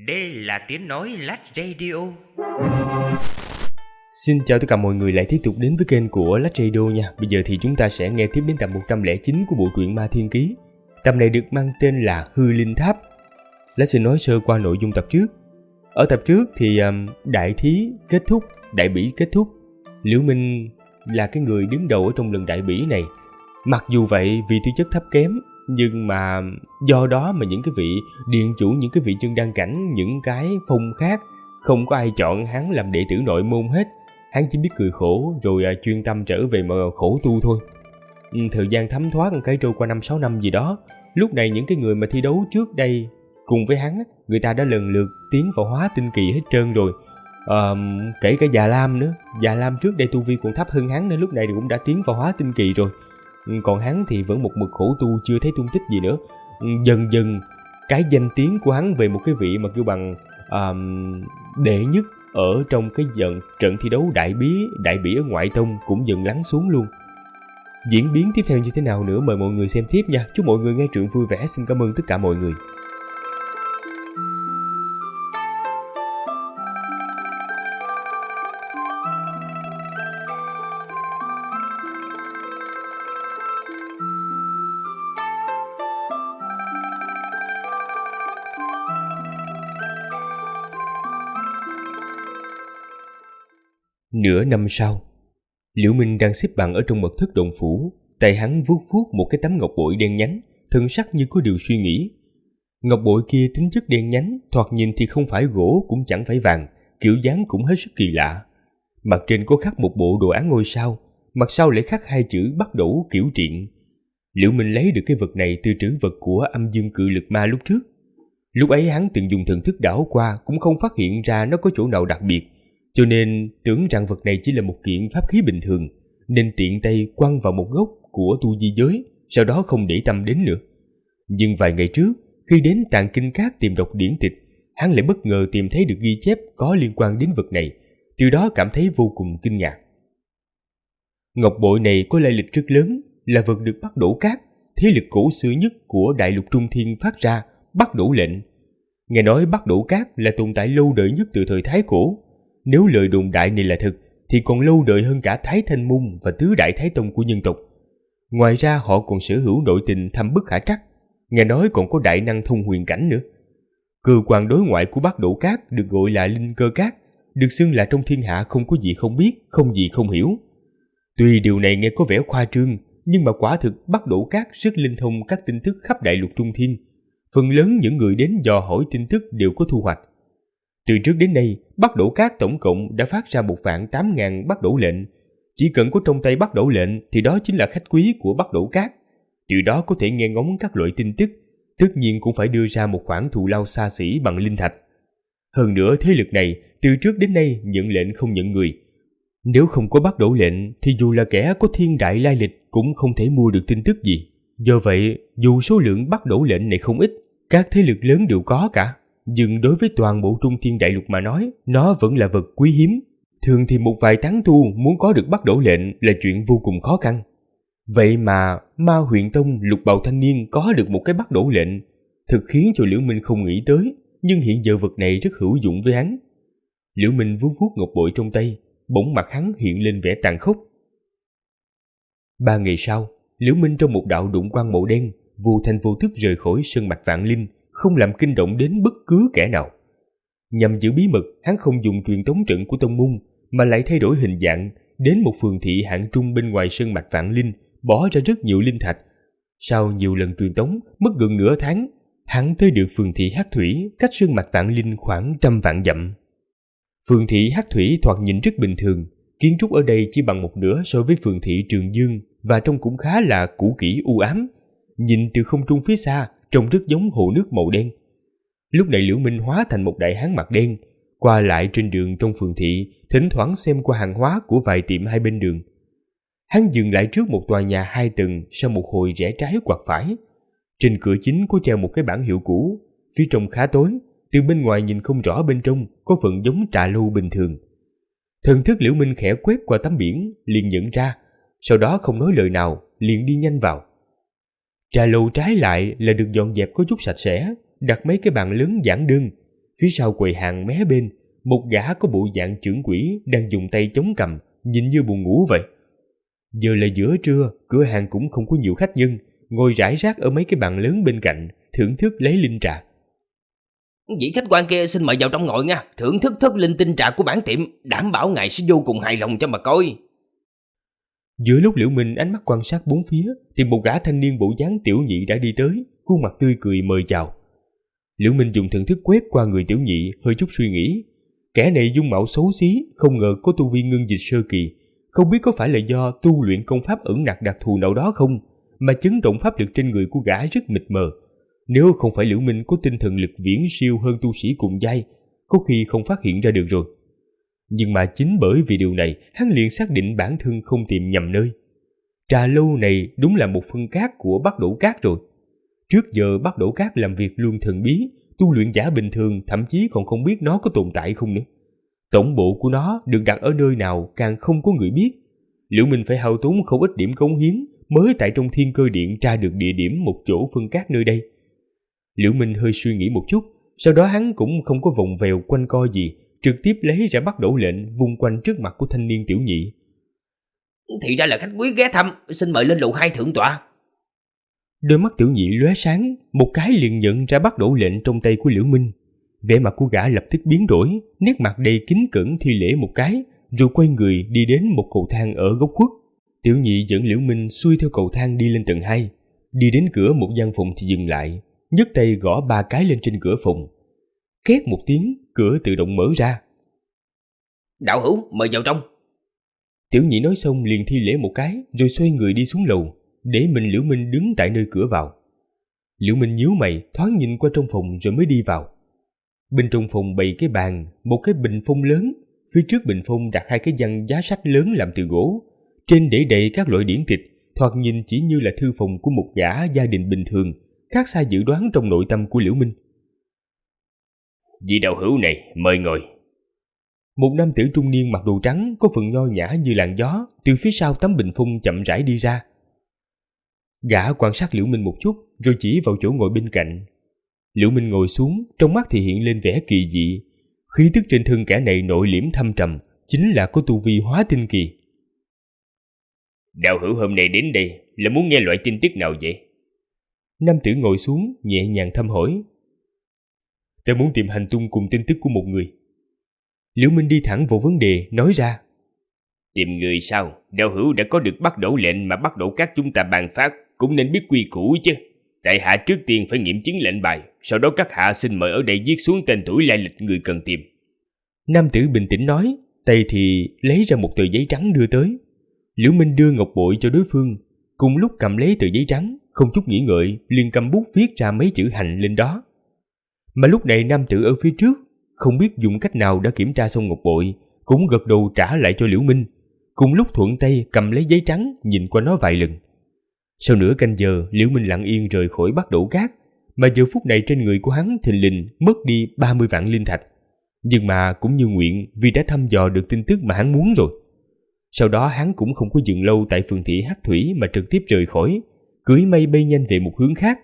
Đây là tiếng nói Lách Radio. Xin chào tất cả mọi người lại tiếp tục đến với kênh của Lách Radio nha. Bây giờ thì chúng ta sẽ nghe tiếp đến tập 109 của bộ truyện Ma Thiên Ký. Tập này được mang tên là Hư Linh Tháp. Lách xin nói sơ qua nội dung tập trước. Ở tập trước thì đại thí kết thúc, đại bỉ kết thúc. Liễu Minh là cái người đứng đầu ở trong lần đại bỉ này. Mặc dù vậy vì tư chất thấp kém, nhưng mà do đó mà những cái vị điện chủ, những cái vị chân đăng cảnh, những cái phong khác, không có ai chọn hắn làm đệ tử nội môn hết. Hắn chỉ biết cười khổ rồi chuyên tâm trở về mà khổ tu thôi. Thời gian thấm thoát cái trôi qua 5-6 năm gì đó. Lúc này những cái người mà thi đấu trước đây cùng với hắn, người ta đã lần lượt tiến vào hóa tinh kỳ hết trơn rồi. Kể cả Già Lam nữa. Già Lam trước đây tu vi còn thấp hơn hắn nên lúc này cũng đã tiến vào hóa tinh kỳ rồi. Còn hắn thì vẫn một mực khổ tu, chưa thấy tung tích gì nữa. Dần dần cái danh tiếng của hắn về một cái vị mà kêu bằng đệ nhất ở trong cái trận thi đấu đại bỉ ở ngoại tông cũng dần lắng xuống luôn. Diễn biến tiếp theo như thế nào nữa mời mọi người xem tiếp nha. Chúc mọi người nghe truyện vui vẻ. Xin cảm ơn tất cả mọi người. Nửa năm sau, Liễu Minh đang xếp bằng ở trong mật thất động phủ, tay hắn vuốt vuốt một cái tấm ngọc bội đen nhánh, thần sắc như có điều suy nghĩ. Ngọc bội kia tính chất đen nhánh, thoạt nhìn thì không phải gỗ cũng chẳng phải vàng, kiểu dáng cũng hết sức kỳ lạ. Mặt trên có khắc một bộ đồ án ngôi sao, mặt sau lại khắc hai chữ Bắc Đẩu Kiểu Triện. Liễu Minh lấy được cái vật này từ trữ vật của Âm Dương Cự Lực Ma lúc trước. Lúc ấy hắn từng dùng thần thức đảo qua cũng không phát hiện ra nó có chỗ nào đặc biệt, cho nên tưởng rằng vật này chỉ là một kiện pháp khí bình thường, nên tiện tay quăng vào một góc của tu di giới, sau đó không để tâm đến nữa. Nhưng vài ngày trước, khi đến Tàng Kinh Các tìm đọc điển tịch, hắn lại bất ngờ tìm thấy được ghi chép có liên quan đến vật này, từ đó cảm thấy vô cùng kinh ngạc. Ngọc bội này có lai lịch rất lớn, là vật được Bắc Đẩu Các, thế lực cổ xưa nhất của Đại Lục Trung Thiên phát ra, Bắc Đẩu lệnh. Nghe nói Bắc Đẩu Các là tồn tại lâu đời nhất từ thời Thái Cổ. Nếu lời đồn đại này là thật thì còn lâu đời hơn cả Thái Thanh Môn và Tứ Đại Thái Tông của nhân tộc. Ngoài ra họ còn sở hữu nội tình thâm bất khả trắc, nghe nói còn có đại năng thông huyền cảnh nữa. Cơ quan đối ngoại của Bắc Đẩu Các được gọi là Linh Cơ Các, được xưng là trong thiên hạ không có gì không biết, không gì không hiểu. Tuy điều này nghe có vẻ khoa trương, nhưng mà quả thực Bắc Đẩu Các rất linh thông các tin tức khắp Đại Lục Trung Thiên. Phần lớn những người đến dò hỏi tin tức đều có thu hoạch. Từ trước đến nay, Bắc Đẩu Các tổng cộng đã phát ra 1.800.000 Bắc Đẩu lệnh. Chỉ cần có trong tay Bắc Đẩu lệnh thì đó chính là khách quý của Bắc Đẩu Các. Từ đó có thể nghe ngóng các loại tin tức, tất nhiên cũng phải đưa ra một khoản thù lao xa xỉ bằng linh thạch. Hơn nữa thế lực này từ trước đến nay nhận lệnh không nhận người. Nếu không có Bắc Đẩu lệnh thì dù là kẻ có thiên đại lai lịch cũng không thể mua được tin tức gì. Do vậy, dù số lượng Bắc Đẩu lệnh này không ít, các thế lực lớn đều có cả, nhưng đối với toàn bộ Trung Thiên Đại Lục mà nói, nó vẫn là vật quý hiếm. Thường thì một vài tán tu muốn có được Bắc Đẩu lệnh là chuyện vô cùng khó khăn. Vậy mà Ma Huyền Tông Lục Bào thanh niên có được một cái Bắc Đẩu lệnh, thực khiến cho Liễu Minh không nghĩ tới, nhưng hiện giờ vật này rất hữu dụng với hắn. Liễu Minh vuốt vuốt ngọc bội trong tay, bỗng mặt hắn hiện lên vẻ tàn khốc. 3 ngày sau, Liễu Minh trong một đạo đụng quang màu đen, vô thành vô thức rời khỏi sơn mạch Vạn Linh, không làm kinh động đến bất cứ kẻ nào. Nhằm giữ bí mật, hắn không dùng truyền tống trận của tông môn, mà lại thay đổi hình dạng, đến một phường thị hạng trung bên ngoài sơn mạch Vạn Linh, bỏ ra rất nhiều linh thạch. Sau nhiều lần truyền tống, mất gần nửa tháng, hắn tới được phường thị Hắc Thủy, cách sơn mạch Vạn Linh khoảng 100 vạn dặm. Phường thị Hắc Thủy thoạt nhìn rất bình thường, kiến trúc ở đây chỉ bằng một nửa so với phường thị Trường Dương, và trông cũng khá là cũ kỹ u ám. Nhìn từ không trung phía xa, trông rất giống hồ nước màu đen. Lúc này Liễu Minh hóa thành một đại hán mặt đen, qua lại trên đường trong phường thị, thỉnh thoảng xem qua hàng hóa của vài tiệm hai bên đường. Hắn dừng lại trước một tòa nhà 2 tầng, sau một hồi rẽ trái quặt phải. Trên cửa chính có treo một cái bảng hiệu cũ, phía trong khá tối, từ bên ngoài nhìn không rõ bên trong, có phần giống trà lâu bình thường. Thần thức Liễu Minh khẽ quét qua tấm biển, liền nhận ra, sau đó không nói lời nào, liền đi nhanh vào. Trà lầu trái lại là được dọn dẹp có chút sạch sẽ, đặt mấy cái bàn lớn giản đơn. phía sau quầy hàng mé bên, một gã có bộ dạng chưởng quỷ đang dùng tay chống cằm, nhìn như buồn ngủ vậy. Giờ là giữa trưa, cửa hàng cũng không có nhiều khách nhân, ngồi rải rác ở mấy cái bàn lớn bên cạnh, thưởng thức lấy linh trà. Vị khách quan kia xin mời vào trong ngồi nha, thưởng thức thất linh tinh trà của bản tiệm, đảm bảo ngài sẽ vô cùng hài lòng cho mà coi. Giữa lúc Liễu Minh ánh mắt quan sát bốn phía, thì một gã thanh niên bộ dáng tiểu nhị đã đi tới, khuôn mặt tươi cười mời chào. Liễu Minh dùng thần thức quét qua người tiểu nhị, hơi chút suy nghĩ. Kẻ này dung mạo xấu xí, không ngờ có tu vi ngưng dịch sơ kỳ, không biết có phải là do tu luyện công pháp ẩn nặc đặc thù nào đó không, mà chấn động pháp lực trên người của gã rất mịt mờ. Nếu không phải Liễu Minh có tinh thần lực viễn siêu hơn tu sĩ cùng giai, có khi không phát hiện ra được rồi. Nhưng mà chính bởi vì điều này, hắn liền xác định bản thân không tìm nhầm nơi. Trà lâu này đúng là một phân cát của Bắc Đỗ Cát rồi. Trước giờ Bắc Đỗ Cát làm việc luôn thần bí, tu luyện giả bình thường thậm chí còn không biết nó có tồn tại không nữa. Tổng bộ của nó được đặt ở nơi nào càng không có người biết. Liễu Minh phải hao tốn không ít điểm cống hiến mới tại trong Thiên Cơ Điện tra được địa điểm một chỗ phân cát nơi đây. Liễu Minh hơi suy nghĩ một chút, sau đó hắn cũng không có vòng vèo quanh co gì, trực tiếp lấy ra Bắc Đỗ lệnh vung quanh trước mặt của thanh niên tiểu nhị. Thì ra là khách quý ghé thăm, xin mời lên lầu 2 thượng tọa. Đôi mắt tiểu nhị lóe sáng, một cái liền nhận ra Bắc Đỗ lệnh trong tay của Liễu Minh. Vẻ mặt của gã lập tức biến đổi, nét mặt đầy kính cẩn thi lễ một cái, rồi quay người đi đến một cầu thang ở góc khuất. Tiểu nhị dẫn Liễu Minh xuôi theo cầu thang đi lên tầng 2, đi đến cửa một gian phòng thì dừng lại, nhấc tay gõ 3 cái lên trên cửa phòng. Két một tiếng, cửa tự động mở ra. Đạo hữu, mời vào trong. Tiểu nhị nói xong liền thi lễ một cái, rồi xoay người đi xuống lầu, để Liễu Minh đứng tại nơi cửa vào. Liễu Minh nhíu mày, thoáng nhìn qua trong phòng rồi mới đi vào. Bên trong phòng bày cái bàn, một cái bình phong lớn, phía trước bình phong đặt 2 cái văn giá sách lớn làm từ gỗ, trên để đầy các loại điển tịch, thoạt nhìn chỉ như là thư phòng của một gã gia đình bình thường, khác xa dự đoán trong nội tâm của Liễu Minh. Vị đạo hữu này, mời ngồi. Một nam tử trung niên mặc đồ trắng, có phần nho nhã như làn gió, từ phía sau tấm bình phong chậm rãi đi ra. Gã quan sát Liễu Minh một chút, rồi chỉ vào chỗ ngồi bên cạnh. Liễu Minh ngồi xuống, trong mắt thì hiện lên vẻ kỳ dị. Khí tức trên thân kẻ này nội liễm thâm trầm, chính là có tu vi hóa tinh kỳ. Đạo hữu hôm nay đến đây là muốn nghe loại tin tức nào vậy? Nam tử ngồi xuống, nhẹ nhàng thăm hỏi. Ta muốn tìm hành tung cùng tin tức của một người. Liễu Minh đi thẳng vào vấn đề, nói ra. Tìm người sao? Đạo hữu đã có được Bắc Đỗ lệnh mà Bắc Đỗ Các chúng ta ban phát, cũng nên biết quy củ chứ. Tại hạ trước tiên phải nghiệm chứng lệnh bài, sau đó các hạ xin mời ở đây viết xuống tên tuổi lai lịch người cần tìm. Nam tử bình tĩnh nói, tay thì lấy ra một tờ giấy trắng đưa tới. Liễu Minh đưa ngọc bội cho đối phương, cùng lúc cầm lấy tờ giấy trắng, không chút nghĩ ngợi, liền cầm bút viết ra mấy chữ hành lên đó. Mà lúc này nam tử ở phía trước, không biết dùng cách nào đã kiểm tra xong ngọc bội, cũng gật đầu trả lại cho Liễu Minh, cùng lúc thuận tay cầm lấy giấy trắng nhìn qua nó vài lần. Sau nửa canh giờ, Liễu Minh lặng yên rời khỏi Bắc Đỗ Cát, mà giờ phút này trên người của hắn thình lình mất đi 30 vạn linh thạch. Nhưng mà cũng như nguyện, vì đã thăm dò được tin tức mà hắn muốn rồi. Sau đó hắn cũng không có dừng lâu tại phường thị Hắc Thủy mà trực tiếp rời khỏi, cưỡi mây bay nhanh về một hướng khác.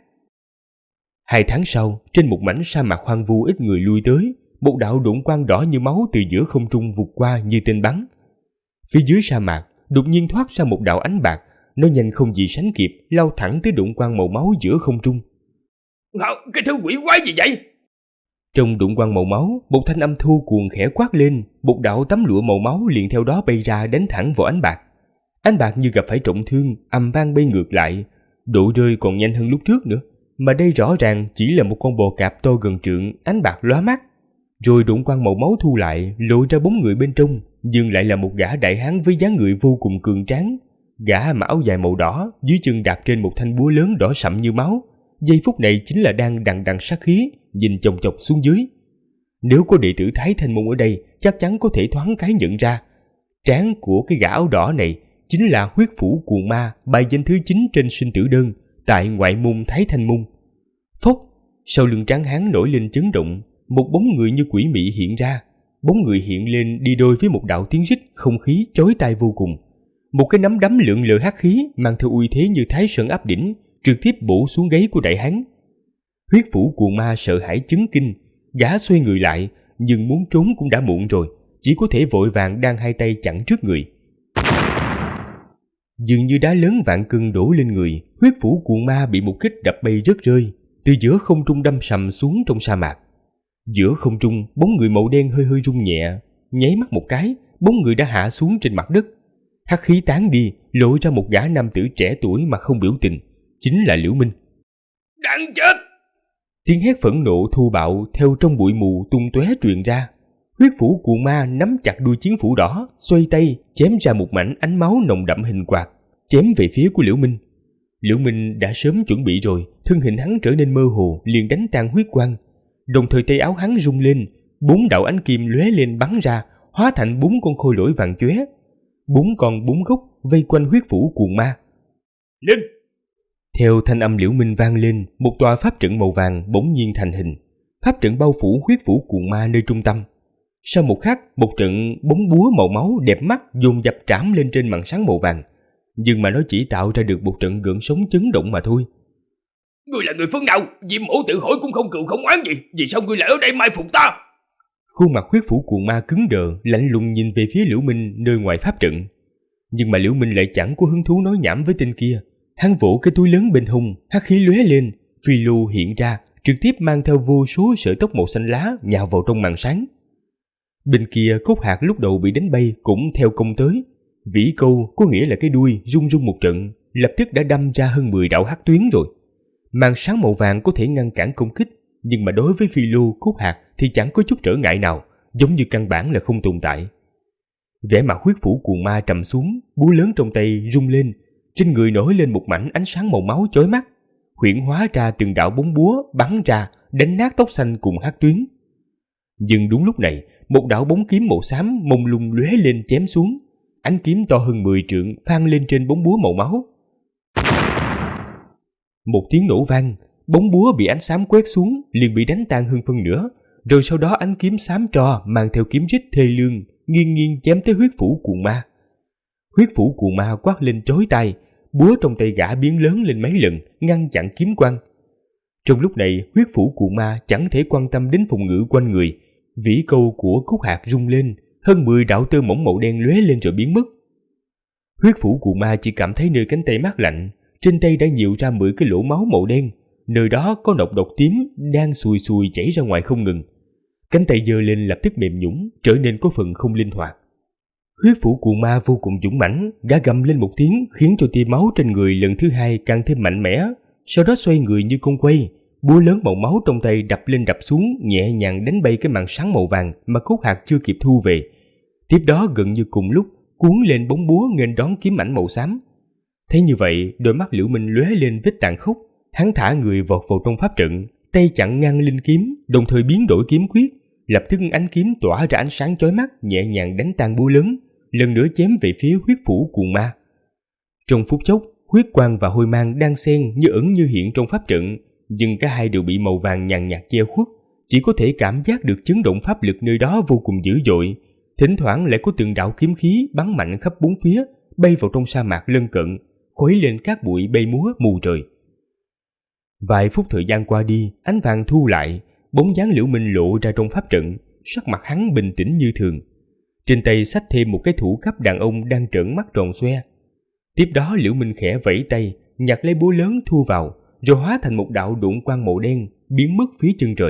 2 tháng sau, trên một mảnh sa mạc hoang vu ít người lui tới, một đạo độn quang đỏ như máu từ giữa không trung vụt qua như tên bắn. Phía dưới sa mạc, đột nhiên thoát ra một đạo ánh bạc, nó nhanh không gì sánh kịp, lao thẳng tới độn quang màu máu giữa không trung. Cái thứ quỷ quái gì vậy? Trong độn quang màu máu, một thanh âm thô cuồng khẽ quát lên, một đạo tấm lụa màu máu liền theo đó bay ra đánh thẳng vào ánh bạc. Ánh bạc như gặp phải trọng thương, ầm vang bay ngược lại, độ rơi còn nhanh hơn lúc trước nữa, mà đây rõ ràng chỉ là một con bò cạp to gần trượng, ánh bạc lóa mắt. Rồi độn quang màu máu thu lại, lộ ra 4 người bên trong, nhưng lại là một gã đại hán với dáng người vô cùng cường tráng. Gã mặc áo dài màu đỏ, dưới chân đạp trên một thanh búa lớn đỏ sậm như máu, giây phút này chính là đang đằng đằng sát khí, nhìn chồng chọc xuống dưới. Nếu có đệ tử Thái Thanh Môn ở đây, chắc chắn có thể thoáng cái nhận ra. Trán của cái gã áo đỏ này chính là huyết phủ cuồng ma, bài danh thứ 9 trên sinh tử đơn tại ngoại môn Thái Thanh Môn. Phốc, sau lưng tráng hán nổi lên chấn động, một bóng người như quỷ mị hiện ra. Bóng người hiện lên đi đôi với một đạo tiếng rít, không khí chói tai vô cùng. Một cái nắm đấm lượn lờ hắc khí mang theo uy thế như Thái Sơn áp đỉnh, trực tiếp bổ xuống gáy của đại hán. Huyết phủ cuồng ma sợ hãi chấn kinh, Gã xoay người lại, nhưng muốn trốn cũng đã muộn rồi, chỉ có thể vội vàng đan hai tay chặn trước người. Dường như đá lớn vạn cân đổ lên người, huyết phủ cuồng ma bị một kích đập bay rớt rơi, từ giữa không trung đâm sầm xuống trong sa mạc. Giữa không trung, bóng người màu đen hơi hơi rung nhẹ, nháy mắt một cái, bóng người đã hạ xuống trên mặt đất. Hắc khí tán đi, lộ ra một gã nam tử trẻ tuổi mà không biểu tình, chính là Liễu Minh. Đáng chết! Tiếng hét phẫn nộ thô bạo theo trong bụi mù tung tóe truyền ra. Huyết phủ cuồng ma nắm chặt đuôi chiến phủ đỏ, xoay tay chém ra một mảnh ánh máu nồng đậm hình quạt, chém về phía của Liễu Minh. Liễu Minh đã sớm chuẩn bị rồi, thân hình hắn trở nên mơ hồ, liền đánh tan huyết quang. Đồng thời tay áo hắn rung lên, 4 đạo ánh kim lóe lên bắn ra, hóa thành 4 con khôi lỗi vàng chóe. 4 con 4 gốc vây quanh huyết phủ cuồng ma. Lên! Theo thanh âm Liễu Minh vang lên, một tòa pháp trận màu vàng bỗng nhiên thành hình. Pháp trận bao phủ huyết phủ cuồng ma nơi trung tâm. Sau một khắc, một trận bóng búa màu máu đẹp mắt dồn dập trảm lên trên màn sáng màu vàng, nhưng mà nó chỉ tạo ra được một trận gợn sóng chấn động mà thôi. Ngươi là người phương nào? Diêm Mổ tự hỏi cũng không cừu không oán gì, vì sao ngươi lại ở đây mai phục ta? Khuôn mặt huyết phủ cuồng ma cứng đờ, lạnh lùng nhìn về phía Liễu Minh nơi ngoài pháp trận. Nhưng mà Liễu Minh lại chẳng có hứng thú nói nhảm với tên kia. Hắn vỗ cái túi lớn bên hông, hắc khí lóe lên, phi lưu hiện ra, trực tiếp mang theo vô số sợi tóc màu xanh lá nhào vào trong màn sáng. Bên kia Cốt Hạc lúc đầu bị đánh bay cũng theo công tới. Vĩ câu có nghĩa là cái đuôi rung rung một trận, lập tức đã đâm ra hơn 10 đạo hắc tuyến rồi. Màn sáng màu vàng có thể ngăn cản công kích, nhưng mà đối với Phi Lưu, Cốt Hạc thì chẳng có chút trở ngại nào, giống như căn bản là không tồn tại. Vẻ mặt huyết phủ cuồng ma trầm xuống, búa lớn trong tay rung lên, trên người nổi lên một mảnh ánh sáng màu máu chói mắt, huyễn hóa ra từng đạo bóng búa bắn ra, đánh nát tóc xanh cùng hắc tuyến. Nhưng đúng lúc này, một đạo bóng kiếm màu xám mông lung lóe lên chém xuống, ánh kiếm to hơn 10 trượng phang lên trên bóng búa màu máu. Một tiếng nổ vang, bóng búa bị ánh xám quét xuống liền bị đánh tan hơn phân nửa, rồi sau đó ánh kiếm xám tro mang theo kiếm rít thê lương nghiêng nghiêng chém tới huyết phủ cuồng ma. Huyết phủ cuồng ma quát lên chói tai, búa trong tay gã biến lớn lên mấy lần ngăn chặn kiếm quang. Trong lúc này, huyết phủ cuồng ma chẳng thể quan tâm đến phòng ngự quanh người, vĩ câu của Cốt Hạc rung lên, hơn 10 đạo tơ mỏng màu đen lóe lên rồi biến mất. Huyết phủ cuồng ma chỉ cảm thấy nơi cánh tay mát lạnh, trên tay đã nhiều ra 10 cái lỗ máu màu đen, nơi đó có nọc độc tím đang sùi sùi chảy ra ngoài không ngừng. Cánh tay giơ lên lập tức mềm nhũn, trở nên có phần không linh hoạt. Huyết phủ cuồng ma vô cùng dũng mãnh, gã gầm lên một tiếng khiến cho tia máu trên người lần thứ hai càng thêm mạnh mẽ, sau đó xoay người như con quay, búa lớn màu máu trong tay đập lên đập xuống, nhẹ nhàng đánh bay cái màn sáng màu vàng mà Cốt Hạc chưa kịp thu về. Tiếp đó gần như cùng lúc cuốn lên bóng búa nghênh đón kiếm ảnh màu xám. Thấy như vậy, đôi mắt Liễu Minh lóe lên vết tàn khốc, hắn thả người vọt vào trong pháp trận, tay chặn ngang linh kiếm, đồng thời biến đổi kiếm quyết, lập tức ánh kiếm tỏa ra ánh sáng chói mắt, nhẹ nhàng đánh tan búa lớn, lần nữa chém về phía huyết phủ cuồng ma. Trong phút chốc, huyết quang và hôi mang đang xen như ẩn như hiện trong pháp trận, nhưng cả hai đều bị màu vàng nhàn nhạt che khuất, chỉ có thể cảm giác được chấn động pháp lực nơi đó vô cùng dữ dội. Thỉnh thoảng lại có từng đạo kiếm khí bắn mạnh khắp bốn phía, bay vào trong sa mạc lân cận, khuấy lên các bụi bay múa mù trời. Vài phút thời gian qua đi, ánh vàng thu lại, bóng dáng Liễu Minh lộ ra trong pháp trận, sắc mặt hắn bình tĩnh như thường. Trên tay xách thêm một cái thủ cấp đàn ông đang trợn mắt tròn xoe. Tiếp đó Liễu Minh khẽ vẫy tay, nhặt lấy búa lớn thu vào, rồi hóa thành một đạo độn quang màu đen, biến mất phía chân trời.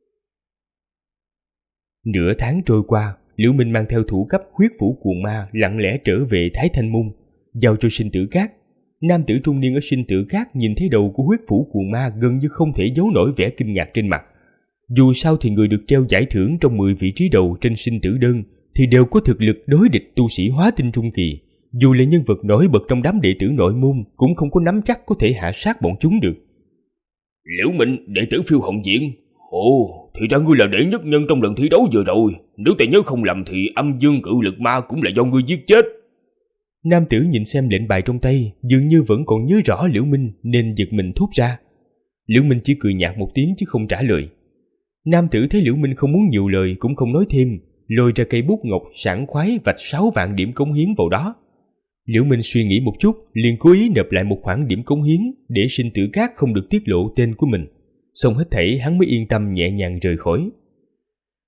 Nửa tháng trôi qua, Liễu Minh mang theo thủ cấp huyết phủ cuồng ma lặng lẽ trở về Thái Thanh Môn, giao cho Sinh Tử Các. Nam tử trung niên ở Sinh Tử Các nhìn thấy đầu của huyết phủ cuồng ma gần như không thể giấu nổi vẻ kinh ngạc trên mặt. Dù sao thì người được treo giải thưởng trong 10 vị trí đầu trên sinh tử đơn thì đều có thực lực đối địch tu sĩ hóa tinh trung kỳ. Dù là nhân vật nổi bật trong đám đệ tử nội môn cũng không có nắm chắc có thể hạ sát bọn chúng được. Liễu Minh, đệ tử Phiêu Hồng Viện. Ồ, thì ra ngươi là đệ nhất nhân trong lần thi đấu vừa rồi. Nếu ta nhớ không lầm thì âm dương cự lực ma cũng là do ngươi giết chết. Nam tử nhìn xem lệnh bài trong tay, dường như vẫn còn nhớ rõ Liễu Minh nên giật mình thốt ra. Liễu Minh chỉ cười nhạt một tiếng chứ không trả lời. Nam tử thấy Liễu Minh không muốn nhiều lời cũng không nói thêm, lôi ra cây bút ngọc sảng khoái vạch 6 vạn điểm cống hiến vào đó. Liễu Minh suy nghĩ một chút, liền cố ý nộp lại một khoản điểm cống hiến để Sinh Tử Các không được tiết lộ tên của mình. Xong hết thảy hắn mới yên tâm nhẹ nhàng rời khỏi.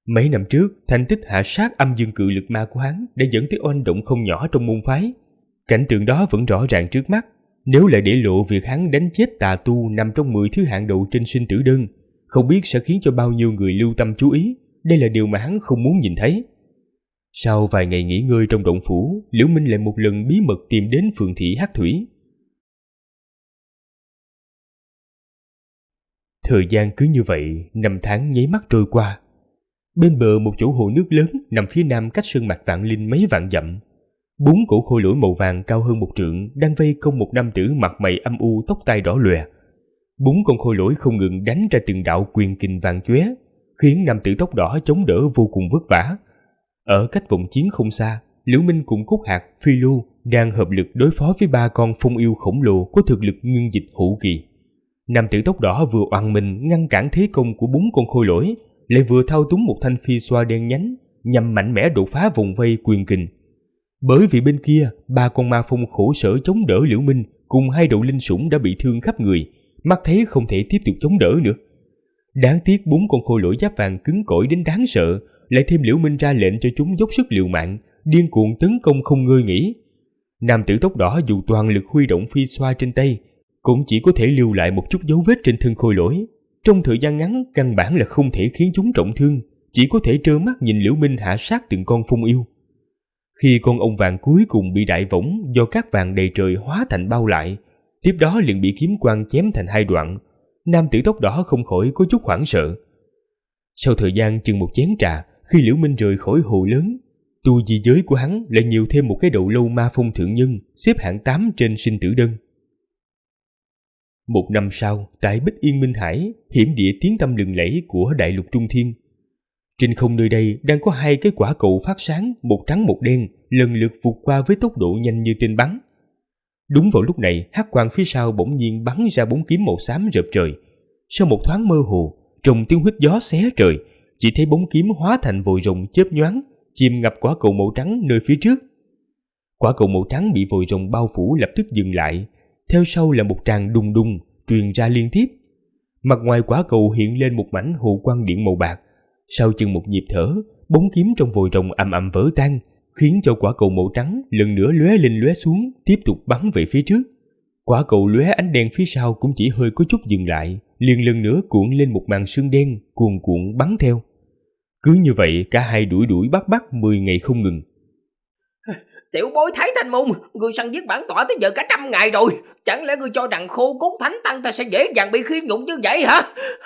Mấy năm trước, thành tích hạ sát âm dương cự lực ma của hắn đã dẫn tới oanh động không nhỏ trong môn phái. Cảnh tượng đó vẫn rõ ràng trước mắt. Nếu lại để lộ việc hắn đánh chết tà tu nằm trong 10 thứ hạng đầu trên sinh tử đơn, không biết sẽ khiến cho bao nhiêu người lưu tâm chú ý. Đây là điều mà hắn không muốn nhìn thấy. Sau vài ngày nghỉ ngơi trong động phủ, Liễu Minh lại một lần bí mật tìm đến phường thị Hắc Thủy. Thời gian cứ như vậy, 5 tháng nháy mắt trôi qua. Bên bờ một chỗ hồ nước lớn nằm phía nam cách sơn mạch Vạn Linh mấy vạn dặm. 4 cổ khôi lỗi màu vàng cao hơn 1 trượng đang vây công một nam tử mặt mày âm u, tóc tai đỏ lòe. 4 con khôi lỗi không ngừng đánh ra từng đạo quyền kình vàng chóe, khiến nam tử tóc đỏ chống đỡ vô cùng vất vả. Ở cách vòng chiến không xa, Liễu Minh cùng Cốt Hạc, Phi Lưu đang hợp lực đối phó với 3 con phong yêu khổng lồ có thực lực ngưng dịch hữu kỳ. Nam tử tóc đỏ vừa oằn mình ngăn cản thế công của 4 con khôi lỗi, lại vừa thao túng một thanh phi xoa đen nhánh nhằm mạnh mẽ đột phá vùng vây quyền kình. Bởi vì bên kia, 3 con ma phong khổ sở chống đỡ Liễu Minh cùng 2 đầu linh sủng đã bị thương khắp người, mắt thấy không thể tiếp tục chống đỡ nữa. Đáng tiếc 4 con khôi lỗi giáp vàng cứng cỏi đến đáng sợ, lại thêm Liễu Minh ra lệnh cho chúng dốc sức liều mạng, điên cuồng tấn công không ngơi nghỉ. Nam tử tóc đỏ dù toàn lực huy động phi xoa trên tay, cũng chỉ có thể lưu lại một chút dấu vết trên thân khôi lỗi. Trong thời gian ngắn, căn bản là không thể khiến chúng trọng thương, chỉ có thể trơ mắt nhìn Liễu Minh hạ sát từng con phong yêu. Khi con ong vàng cuối cùng bị đại võng do cát vàng đầy trời hóa thành bao lại, tiếp đó liền bị kiếm quang chém thành 2 đoạn, nam tử tóc đỏ không khỏi có chút hoảng sợ. Sau thời gian chừng 1 chén trà, khi Liễu Minh rời khỏi hồ lớn, tu vi giới của hắn lại nhiều thêm một cái đầu lâu ma phong thượng nhân, xếp hạng 8 trên sinh tử đơn. 1 năm sau, tại Bích Yên Minh Hải, hiểm địa tiếng tăm lừng lẫy của đại lục Trung Thiên, trên không nơi đây đang có 2 cái quả cầu phát sáng, một trắng một đen, lần lượt vụt qua với tốc độ nhanh như tên bắn. Đúng vào lúc này, hắc quang phía sau bỗng nhiên bắn ra 4 kiếm màu xám rợp trời. Sau một thoáng mơ hồ, trong tiếng huýt gió xé trời, chỉ thấy bóng kiếm hóa thành vòi rồng chớp nhoáng, chìm ngập quả cầu màu trắng nơi phía trước. Quả cầu màu trắng bị vòi rồng bao phủ lập tức dừng lại, theo sau là một tràng đùng đùng truyền ra liên tiếp. Mặt ngoài quả cầu hiện lên một mảnh hồ quang điện màu bạc. Sau chừng một nhịp thở, bóng kiếm trong vòi rồng ầm ầm vỡ tan, khiến cho quả cầu màu trắng lần nữa lóe lên lóe xuống, tiếp tục bắn về phía trước. Quả cầu lóe ánh đen phía sau cũng chỉ hơi có chút dừng lại, liền lần nữa cuộn lên một màn sương đen, cuồn cuộn bắn theo. Cứ như vậy, cả hai đuổi bắt 10 ngày không ngừng. Tiểu bối Thái Thanh Môn, ngươi săn giết bản tọa tới giờ cả 100 ngày rồi, chẳng lẽ ngươi cho rằng khô cốt thánh tăng ta sẽ dễ dàng bị khiêu nhục như vậy hả?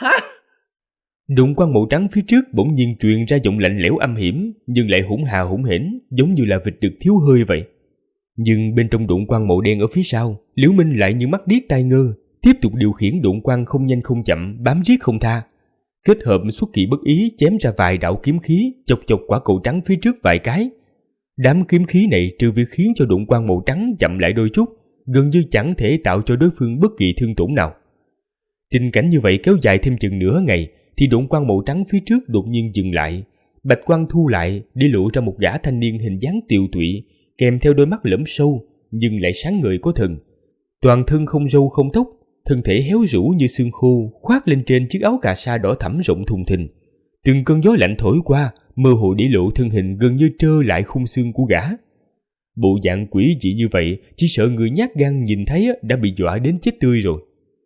Đụng quang màu trắng phía trước bỗng nhiên truyền ra giọng lạnh lẽo âm hiểm, nhưng lại hỗn hà hỗn hển, giống như là vịt được thiếu hơi vậy. Nhưng bên trong đụng quang màu đen ở phía sau, Liễu Minh lại như mắt điếc tai ngơ, tiếp tục điều khiển đụng quang không nhanh không chậm, bám giết không tha. Kết hợp xuất kỳ bất ý chém ra vài đạo kiếm khí, chọc quả cầu trắng phía trước vài cái. Đám kiếm khí này trừ việc khiến cho đụng quang màu trắng chậm lại đôi chút, gần như chẳng thể tạo cho đối phương bất kỳ thương tổn nào. Tình cảnh như vậy kéo dài thêm chừng nửa ngày, thì đụng quang màu trắng phía trước đột nhiên dừng lại, bạch quang thu lại để lộ ra một gã thanh niên hình dáng tiều tụy, kèm theo đôi mắt lẫm sâu nhưng lại sáng ngời có thần. Toàn thân không râu không tóc, thân thể héo rũ như xương khô, khoác lên trên chiếc áo cà sa đỏ thẫm rộng thùng thình. Từng cơn gió lạnh thổi qua, mơ hồ để lộ thân hình gần như trơ lại khung xương của gã. Bộ dạng quỷ dị như vậy, chỉ sợ người nhát gan nhìn thấy đã bị dọa đến chết tươi rồi.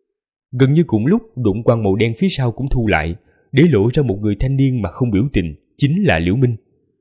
Gần như cùng lúc, đụng quang màu đen phía sau cũng thu lại, để lộ ra một người thanh niên mà không biểu tình, chính là Liễu Minh.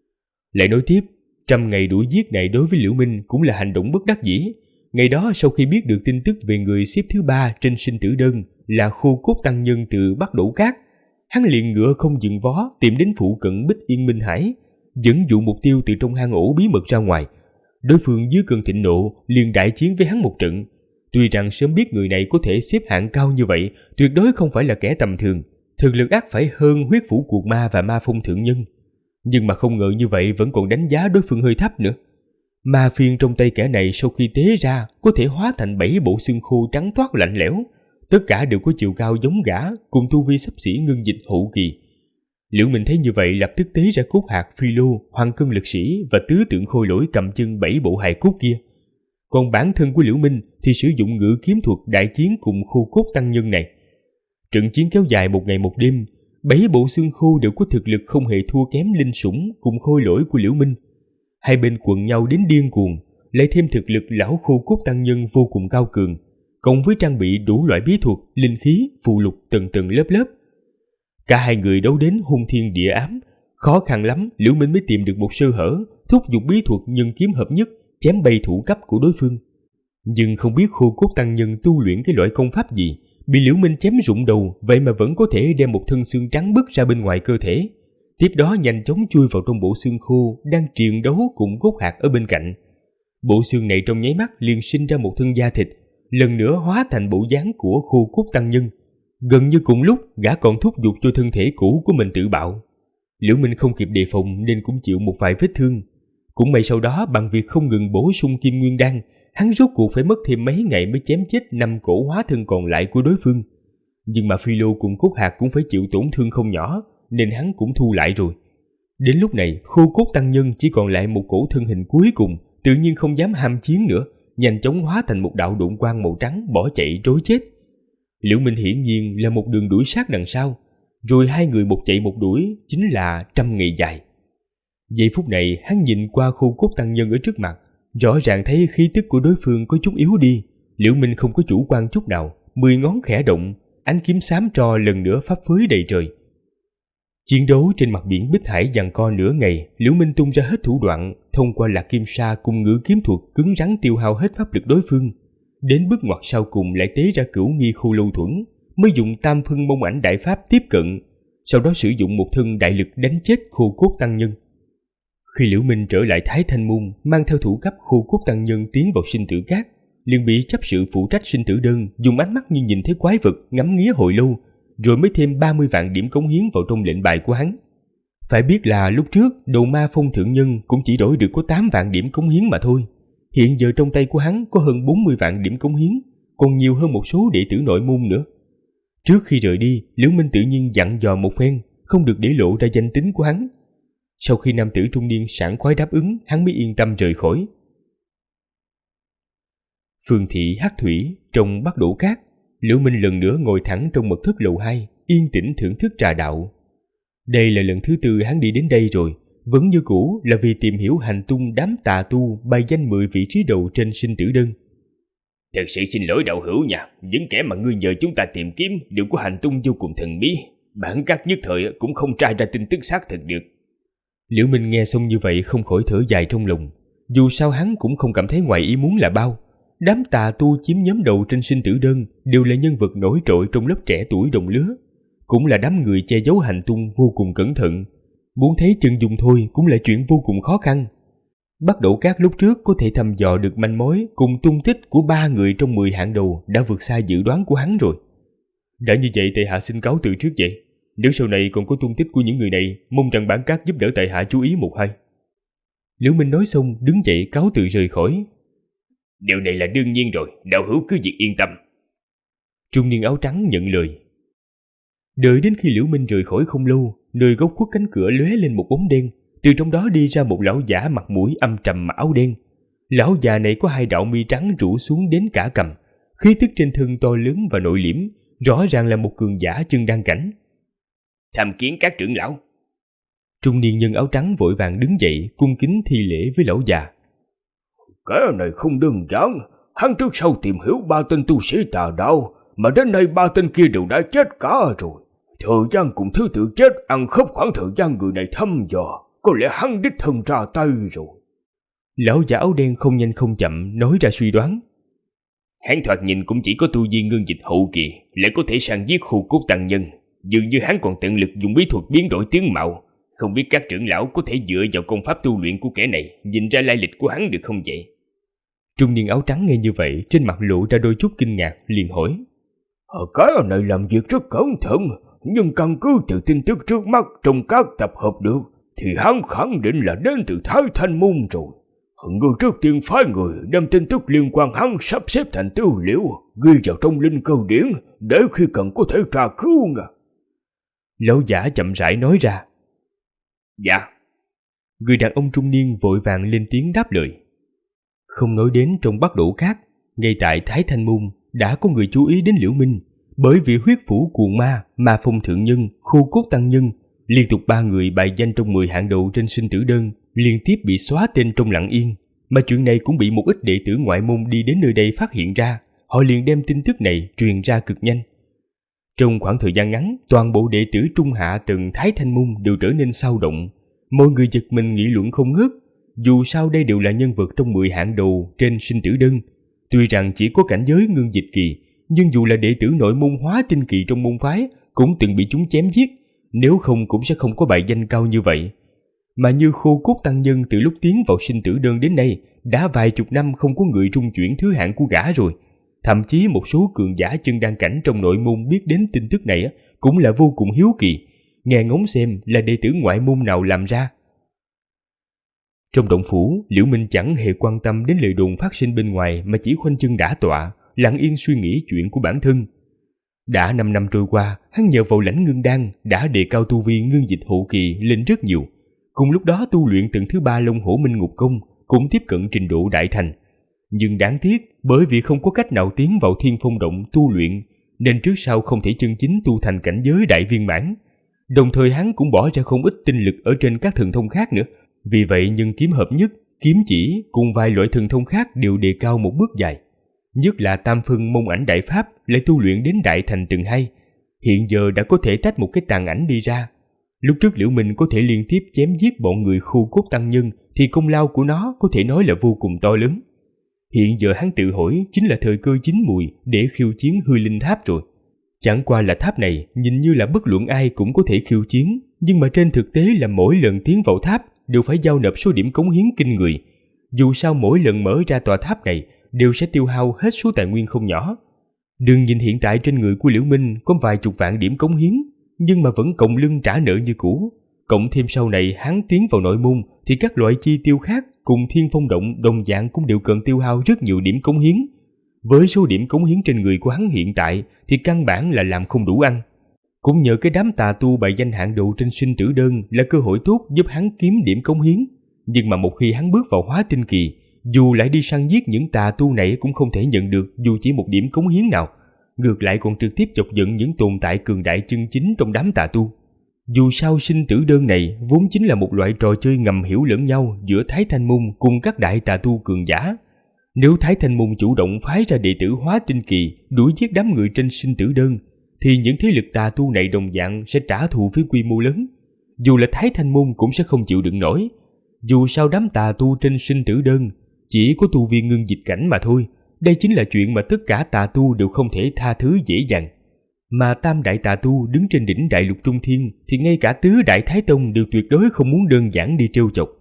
Lại nói tiếp, 100 ngày đuổi giết này đối với Liễu Minh cũng là hành động bất đắc dĩ. Ngày đó sau khi biết được tin tức về người xếp thứ 3 trên sinh tử đơn là Khô Cốt tăng nhân từ Bắc Đổ Cát, hắn liền ngựa không dừng vó tìm đến phụ cận Bích Yên Minh Hải, dẫn dụ mục tiêu từ trong hang ổ bí mật ra ngoài. Đối phương dưới cơn thịnh nộ liền đại chiến với hắn một trận. Tuy rằng sớm biết người này có thể xếp hạng cao như vậy, tuyệt đối không phải là kẻ tầm thường, thực lực ắt phải hơn huyết phủ cuồng ma và ma phong thượng nhân. Nhưng mà không ngờ như vậy vẫn còn đánh giá đối phương hơi thấp nữa. Ma phiên trong tay kẻ này sau khi tế ra có thể hóa thành 7 bộ xương khô trắng toát lạnh lẽo, tất cả đều có chiều cao giống gã, cùng tu vi xấp xỉ ngưng dịch hậu kỳ. Liễu Minh thấy như vậy lập tức tế ra Cốt Hạc, Phi Lô, Hoàng Cân Lực Sĩ và tứ tượng khôi lỗi cầm chân 7 bộ hài cốt kia. Còn bản thân của Liễu Minh thì sử dụng ngự kiếm thuật đại chiến cùng Khô Cốt tăng nhân này. Trận chiến kéo dài 1 ngày 1 đêm, 7 bộ xương khô đều có thực lực không hề thua kém linh sủng cùng khôi lỗi của Liễu Minh. Hai bên quần nhau đến điên cuồng, lại thêm thực lực lão khô cốt tăng nhân vô cùng cao cường, cộng với trang bị đủ loại bí thuật, linh khí, phù lục tầng tầng lớp lớp. Cả hai người đấu đến hung thiên địa ám, khó khăn lắm Liễu Minh mới tìm được một sơ hở, thúc giục bí thuật nhân kiếm hợp nhất, chém bay thủ cấp của đối phương. Nhưng không biết khô cốt tăng nhân tu luyện cái loại công pháp gì, bị Liễu Minh chém rụng đầu, vậy mà vẫn có thể đem một thân xương trắng bứt ra bên ngoài cơ thể. Tiếp đó nhanh chóng chui vào trong bộ xương khô đang triền đấu cùng cốt hạt ở bên cạnh. Bộ xương này trong nháy mắt liền sinh ra một thân da thịt, lần nữa hóa thành bộ dáng của khô cốt tăng nhân. Gần như cùng lúc, gã còn thúc giục cho thân thể cũ của mình tự bạo. Liễu Minh không kịp đề phòng nên cũng chịu một vài vết thương. Cũng may sau đó bằng việc không ngừng bổ sung kim nguyên đan, hắn rốt cuộc phải mất thêm mấy ngày mới chém chết 5 cổ hóa thân còn lại của đối phương. Nhưng mà Phi Lô cùng cốt hạt cũng phải chịu tổn thương không nhỏ, nên hắn cũng thu lại rồi. Đến lúc này, khô cốt tăng nhân chỉ còn lại một cổ thân hình cuối cùng, tự nhiên không dám ham chiến nữa, nhanh chóng hóa thành một đạo độn quang màu trắng bỏ chạy trối chết. Liễu Minh hiển nhiên là một đường đuổi sát đằng sau, rồi hai người một chạy một đuổi chính là 100 ngày dài. Giây phút này hắn nhìn qua khô cốt tăng nhân ở trước mặt, rõ ràng thấy khí tức của đối phương có chút yếu đi. Liễu Minh không có chủ quan chút nào, 10 ngón khẽ động, ánh kiếm xám tro lần nữa phấp phới đầy trời. Chiến đấu trên mặt biển Bích Hải giằng co nửa ngày, Liễu Minh tung ra hết thủ đoạn, thông qua Lạc Kim Sa cùng ngữ kiếm thuật cứng rắn tiêu hao hết pháp lực đối phương. Đến bước ngoặt sau cùng lại tế ra Cửu Nghi Khô Lâu Thuẫn, mới dùng Tam Phân Mông Ảnh Đại Pháp tiếp cận, sau đó sử dụng một thân đại lực đánh chết khô cốt tăng nhân. Khi Liễu Minh trở lại Thái Thanh Môn, mang theo thủ cấp khô cốt tăng nhân tiến vào sinh tử cát, liền bị chấp sự phụ trách sinh tử đơn dùng ánh mắt như nhìn thấy quái vật ngắm nghía hồi lâu, rồi mới thêm 30 vạn điểm cống hiến vào trong lệnh bài của hắn. Phải biết là lúc trước Đồ Ma Phong thượng nhân cũng chỉ đổi được có 8 vạn điểm cống hiến mà thôi. Hiện giờ trong tay của hắn có hơn 40 vạn điểm cống hiến, còn nhiều hơn một số đệ tử nội môn nữa. Trước khi rời đi, Liễu Minh tự nhiên dặn dò một phen, không được để lộ ra danh tính của hắn. Sau khi nam tử trung niên sảng khoái đáp ứng, hắn mới yên tâm rời khỏi. Phường thị Hắc Thủy trong Bắc Đổ Cát, Liễu Minh lần nữa ngồi thẳng trong mật thất lầu 2, yên tĩnh thưởng thức trà đạo. Đây là lần thứ 4 hắn đi đến đây rồi, vẫn như cũ là vì tìm hiểu hành tung đám tà tu bài danh 10 vị trí đầu trên sinh tử đơn. Thật sự xin lỗi đạo hữu nha, những kẻ mà ngươi nhờ chúng ta tìm kiếm đều có hành tung vô cùng thần bí, bản các nhất thời cũng không tra ra tin tức xác thực được. Liễu Minh nghe xong như vậy không khỏi thở dài trong lòng, dù sao hắn cũng không cảm thấy ngoài ý muốn là bao. Đám tà tu chiếm nhóm đầu trên sinh tử đơn đều là nhân vật nổi trội trong lớp trẻ tuổi đồng lứa, cũng là đám người che giấu hành tung vô cùng cẩn thận. Muốn thấy chân dung thôi cũng là chuyện vô cùng khó khăn. Bắc Đổ Cát lúc trước có thể thăm dò được manh mối cùng tung tích của 3 người trong 10 hạng đầu đã vượt xa dự đoán của hắn rồi. Đã như vậy tại hạ xin cáo từ trước vậy. Nếu sau này còn có tung tích của những người này, mong rằng bản các giúp đỡ tại hạ chú ý một hai. Liễu Minh nói xong đứng dậy cáo từ rời khỏi. Điều này là đương nhiên rồi, đạo hữu cứ việc yên tâm. Trung niên áo trắng nhận lời. Đợi đến khi Liễu Minh rời khỏi không lâu, nơi góc khuất cánh cửa lóe lên một bóng đen, từ trong đó đi ra một lão giả mặt mũi âm trầm mà áo đen. Lão già này có 2 đạo mi trắng rủ xuống đến cả cằm, khí tức trên thân to lớn và nội liễm, rõ ràng là một cường giả chân đan cảnh. Tham kiến các trưởng lão. Trung niên nhân áo trắng vội vàng đứng dậy cung kính thi lễ với lão già. Cái này không đơn giản, hắn trước sau tìm hiểu 3 tên tu sĩ tà đạo, mà đến nay 3 tên kia đều đã chết cả rồi. Thời gian cùng thứ tự chết ăn khớp khoảng thời gian người này thăm dò, có lẽ hắn đích thân ra tay rồi. Lão giả áo đen không nhanh không chậm nói ra suy đoán. Hắn thoạt nhìn cũng chỉ có tu vi ngưng dịch hậu kỳ, lại có thể sang giết khu cốt tăng nhân. Dường như hắn còn tận lực dùng bí thuật biến đổi tướng mạo. Không biết các trưởng lão có thể dựa vào công pháp tu luyện của kẻ này nhìn ra lai lịch của hắn được không vậy? Trung niên áo trắng nghe như vậy, trên mặt lộ ra đôi chút kinh ngạc, liền hỏi. Cái này làm việc rất cẩn thận, nhưng căn cứ từ tin tức trước mắt trong các tập hợp được, thì hắn khẳng định là đến từ Thái Thanh Môn rồi. Người trước tiên phái người đem tin tức liên quan hắn sắp xếp thành tư liệu, ghi vào trong linh cơ điển, để khi cần có thể tra cứu nha. Lão giả chậm rãi nói ra. Dạ. Người đàn ông trung niên vội vàng lên tiếng đáp lời. Không nói đến trong Bắc Đổ Cát, ngay tại Thái Thanh Môn đã có người chú ý đến Liễu Minh, bởi vì huyết phủ cuồng ma, ma phong thượng nhân, khô cốt tăng nhân, liên tục 3 người bài danh trong 10 hạng đầu trên sinh tử đơn liên tiếp bị xóa tên trong lặng yên, mà chuyện này cũng bị một ít đệ tử ngoại môn đi đến nơi đây phát hiện ra, họ liền đem tin tức này truyền ra cực nhanh. Trong khoảng thời gian ngắn, toàn bộ đệ tử trung hạ tầng Thái Thanh Môn đều trở nên xao động, mọi người giật mình nghị luận không ngớt. Dù sao đây đều là nhân vật trong 10 hạng đầu trên sinh tử đơn, tuy rằng chỉ có cảnh giới ngưng dịch kỳ, nhưng dù là đệ tử nội môn hóa tinh kỳ trong môn phái cũng từng bị chúng chém giết, nếu không cũng sẽ không có bài danh cao như vậy. Mà như khô cốt tăng nhân từ lúc tiến vào sinh tử đơn đến nay đã vài chục năm không có người trung chuyển thứ hạng của gã rồi. Thậm chí một số cường giả chân đan cảnh trong nội môn biết đến tin tức này cũng là vô cùng hiếu kỳ, nghe ngóng xem là đệ tử ngoại môn nào làm ra. Trong động phủ, Liễu Minh chẳng hề quan tâm đến lời đồn phát sinh bên ngoài mà chỉ khoanh chân đả tọa, lặng yên suy nghĩ chuyện của bản thân. Đã 5 năm trôi qua, hắn nhờ vào lãnh ngưng đan đã đề cao tu vi ngưng dịch hậu kỳ lên rất nhiều. Cùng lúc đó tu luyện tầng thứ 3 Long Hổ Minh Ngục Công cũng tiếp cận trình độ đại thành. Nhưng đáng tiếc, bởi vì không có cách nào tiến vào Thiên Phong Động tu luyện, nên trước sau không thể chân chính tu thành cảnh giới đại viên mãn. Đồng thời hắn cũng bỏ ra không ít tinh lực ở trên các thần thông khác nữa. Vì vậy nhân kiếm hợp nhất, kiếm chỉ cùng vài loại thần thông khác đều đề cao một bước dài. Nhất là tam phân mông ảnh đại pháp lại tu luyện đến đại thành tầng 2. Hiện giờ đã có thể tách một cái tàn ảnh đi ra. Lúc trước Liễu Minh có thể liên tiếp chém giết bọn người khô cốt tăng nhân thì công lao của nó có thể nói là vô cùng to lớn. Hiện giờ hắn tự hỏi chính là thời cơ chín mùi để khiêu chiến Hư Linh Tháp rồi. Chẳng qua là tháp này nhìn như là bất luận ai cũng có thể khiêu chiến, nhưng mà trên thực tế là mỗi lần tiến vào tháp đều phải giao nộp số điểm cống hiến kinh người. Dù sao mỗi lần mở ra tòa tháp này đều sẽ tiêu hao hết số tài nguyên không nhỏ. Đừng nhìn hiện tại trên người của Liễu Minh có vài chục vạn điểm cống hiến, nhưng mà vẫn còng lưng trả nợ như cũ. Cộng thêm sau này hắn tiến vào nội môn thì các loại chi tiêu khác cùng Thiên Phong Động đồng dạng cũng đều cần tiêu hao rất nhiều điểm cống hiến. Với số điểm cống hiến trên người của hắn hiện tại thì căn bản là làm không đủ ăn. Cũng nhờ cái đám tà tu bài danh hạng đầu trên sinh tử đơn là cơ hội tốt giúp hắn kiếm điểm cống hiến. Nhưng mà một khi hắn bước vào hóa tinh kỳ, dù lại đi săn giết những tà tu này cũng không thể nhận được dù chỉ một điểm cống hiến nào. Ngược lại còn trực tiếp chọc giận những tồn tại cường đại chân chính trong đám tà tu. Dù sao sinh tử đơn này vốn chính là một loại trò chơi ngầm hiểu lẫn nhau giữa Thái Thanh Môn cùng các đại tà tu cường giả. Nếu Thái Thanh Môn chủ động phái ra đệ tử hóa tinh kỳ đuổi giết đám người trên sinh tử đơn, thì những thế lực tà tu này đồng dạng sẽ trả thù với quy mô lớn. Dù là Thái Thanh Môn cũng sẽ không chịu đựng nổi. Dù sao đám tà tu trên sinh tử đơn chỉ có tu vi ngưng dịch cảnh mà thôi. Đây chính là chuyện mà tất cả tà tu đều không thể tha thứ dễ dàng. Mà tam đại tà tu đứng trên đỉnh đại lục trung thiên thì ngay cả tứ đại thái tông đều tuyệt đối không muốn đơn giản đi trêu chọc.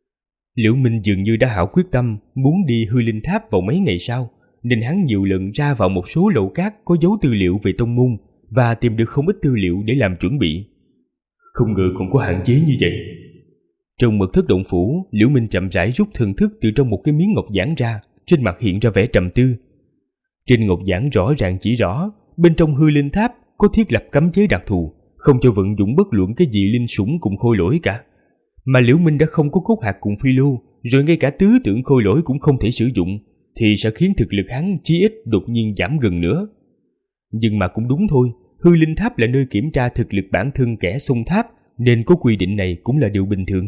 Liễu Minh dường như đã hảo quyết tâm muốn đi Hư Linh Tháp vào mấy ngày sau, nên hắn nhiều lần ra vào một số lầu cát có dấu tư liệu về tông môn và tìm được không ít tư liệu để làm chuẩn bị. Không ngờ còn có hạn chế như vậy. Trong mật thất động phủ, Liễu Minh chậm rãi rút thần thức từ trong một cái miếng ngọc giản ra, trên mặt hiện ra vẻ trầm tư. Trên ngọc giản rõ ràng chỉ rõ, bên trong Hư Linh Tháp có thiết lập cấm chế đặc thù, không cho vận dụng bất luận cái gì linh sủng cùng khôi lỗi cả. Mà Liễu Minh đã không có cốt hạt cùng phi lô, rồi ngay cả tứ tưởng khôi lỗi cũng không thể sử dụng, thì sẽ khiến thực lực hắn chí ít đột nhiên giảm gần nữa. Nhưng mà cũng đúng thôi, Hư Linh Tháp là nơi kiểm tra thực lực bản thân kẻ xông tháp, nên có quy định này cũng là điều bình thường.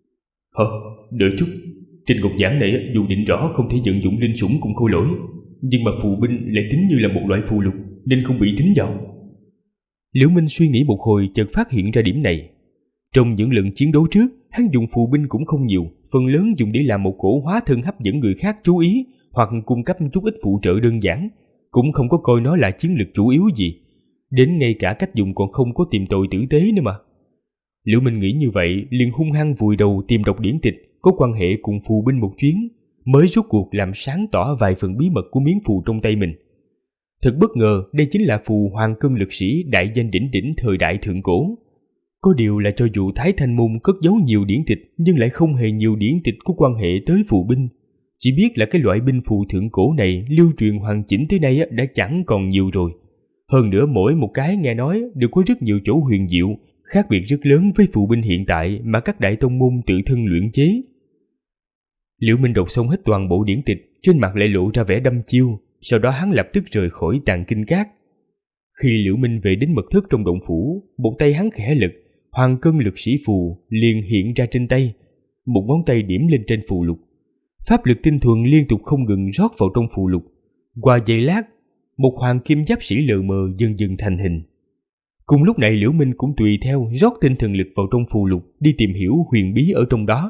Đợi chút, trên ngọc giản này dù định rõ không thể vận dụng linh sủng cùng khôi lỗi, nhưng mà phù binh lại tính như là một loại phù lục nên không bị tính vào. Liễu Minh suy nghĩ một hồi chợt phát hiện ra điểm này. Trong những lần chiến đấu trước, hắn dùng phù binh cũng không nhiều, phần lớn dùng để làm một cổ hóa thân hấp dẫn người khác chú ý hoặc cung cấp chút ít phụ trợ đơn giản, cũng không có coi nó là chiến lược chủ yếu gì. Đến ngay cả cách dùng còn không có tìm tòi tử tế nữa mà. Liễu Minh nghĩ như vậy liền hung hăng vùi đầu tìm đọc điển tịch có quan hệ cùng phù binh một chuyến, mới rốt cuộc làm sáng tỏ vài phần bí mật của miếng phù trong tay mình. Thật bất ngờ, đây chính là phù Hoàng Cân Lực Sĩ đại danh đỉnh đỉnh thời đại thượng cổ. Có điều là cho dù Thái Thanh Môn cất giấu nhiều điển tịch nhưng lại không hề nhiều điển tịch có quan hệ tới phù binh. Chỉ biết là cái loại binh phù thượng cổ này lưu truyền hoàn chỉnh tới nay đã chẳng còn nhiều rồi. Hơn nữa mỗi một cái nghe nói đều có rất nhiều chỗ huyền diệu, khác biệt rất lớn với phù binh hiện tại mà các đại tông môn tự thân luyện chế. Liễu Minh đọc xong hết toàn bộ điển tịch, trên mặt lại lộ ra vẻ đăm chiêu, sau đó hắn lập tức rời khỏi Tàng Kinh Các. Khi Liễu Minh về đến mật thất trong động phủ, một tay hắn khẽ lực, Hoàng Cân Lực Sĩ Phù liền hiện ra trên tay, một ngón tay điểm lên trên phù lục. Pháp lực tinh thuần liên tục không ngừng rót vào trong phù lục. Qua giây lát, một hoàng kim giáp sĩ lờ mờ dần dần thành hình. Cùng lúc này Liễu Minh cũng tùy theo rót tinh thần lực vào trong phù lục đi tìm hiểu huyền bí ở trong đó.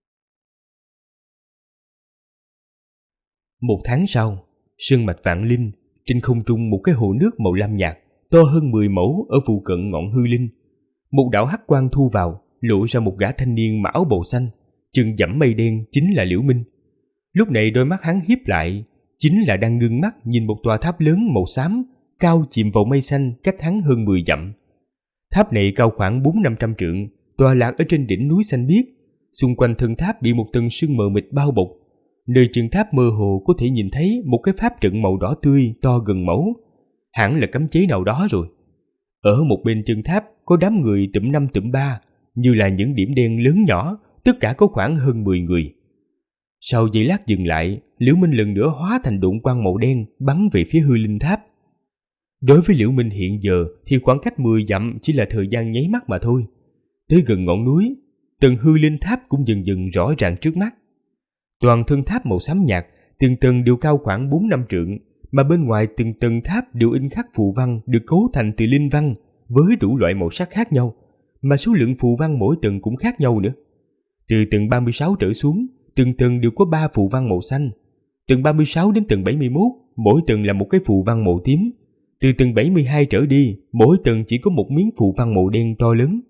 Một tháng sau, sơn mạch Vạn Linh, trên không trung một cái hồ nước màu lam nhạt, to hơn 10 mẫu ở phụ cận ngọn hư linh. Một đạo hắc quang thu vào, lộ ra một gã thanh niên mặc áo bào xanh, chân dẫm mây đen chính là Liễu Minh. Lúc này đôi mắt hắn híp lại, chính là đang ngưng mắt nhìn một tòa tháp lớn màu xám, cao chìm vào mây xanh cách hắn hơn 10 dặm. Tháp này cao khoảng 400-500 trượng, tọa lạc ở trên đỉnh núi xanh biếc. Xung quanh thân tháp bị một tầng sương mờ mịt bao bọc. Nơi chân tháp mơ hồ có thể nhìn thấy một cái pháp trận màu đỏ tươi to gần mẫu, hẳn là cấm chế nào đó rồi. Ở một bên chân tháp có đám người tụm 5 tụm 3, như là những điểm đen lớn nhỏ, tất cả có khoảng hơn 10 người. Sau giây lát dừng lại, Liễu Minh lần nữa hóa thành độn quang màu đen bắn về phía hư linh tháp. Đối với Liễu Minh hiện giờ thì khoảng cách 10 dặm chỉ là thời gian nháy mắt mà thôi. Tới gần ngọn núi, tầng hư linh tháp cũng dần dần rõ ràng trước mắt. Toàn thân tháp màu xám nhạt, từng tầng đều cao khoảng 4-5 trượng, mà bên ngoài từng tầng tháp đều in khắc phù văn được cấu thành từ linh văn với đủ loại màu sắc khác nhau, mà số lượng phù văn mỗi tầng cũng khác nhau nữa. Từ tầng 36 trở xuống, từng tầng đều có 3 phù văn màu xanh. Tầng 36 đến tầng 71, mỗi tầng là một cái phù văn màu tím. Từ tầng 72 trở đi, mỗi tầng chỉ có một miếng phù văn màu đen to lớn.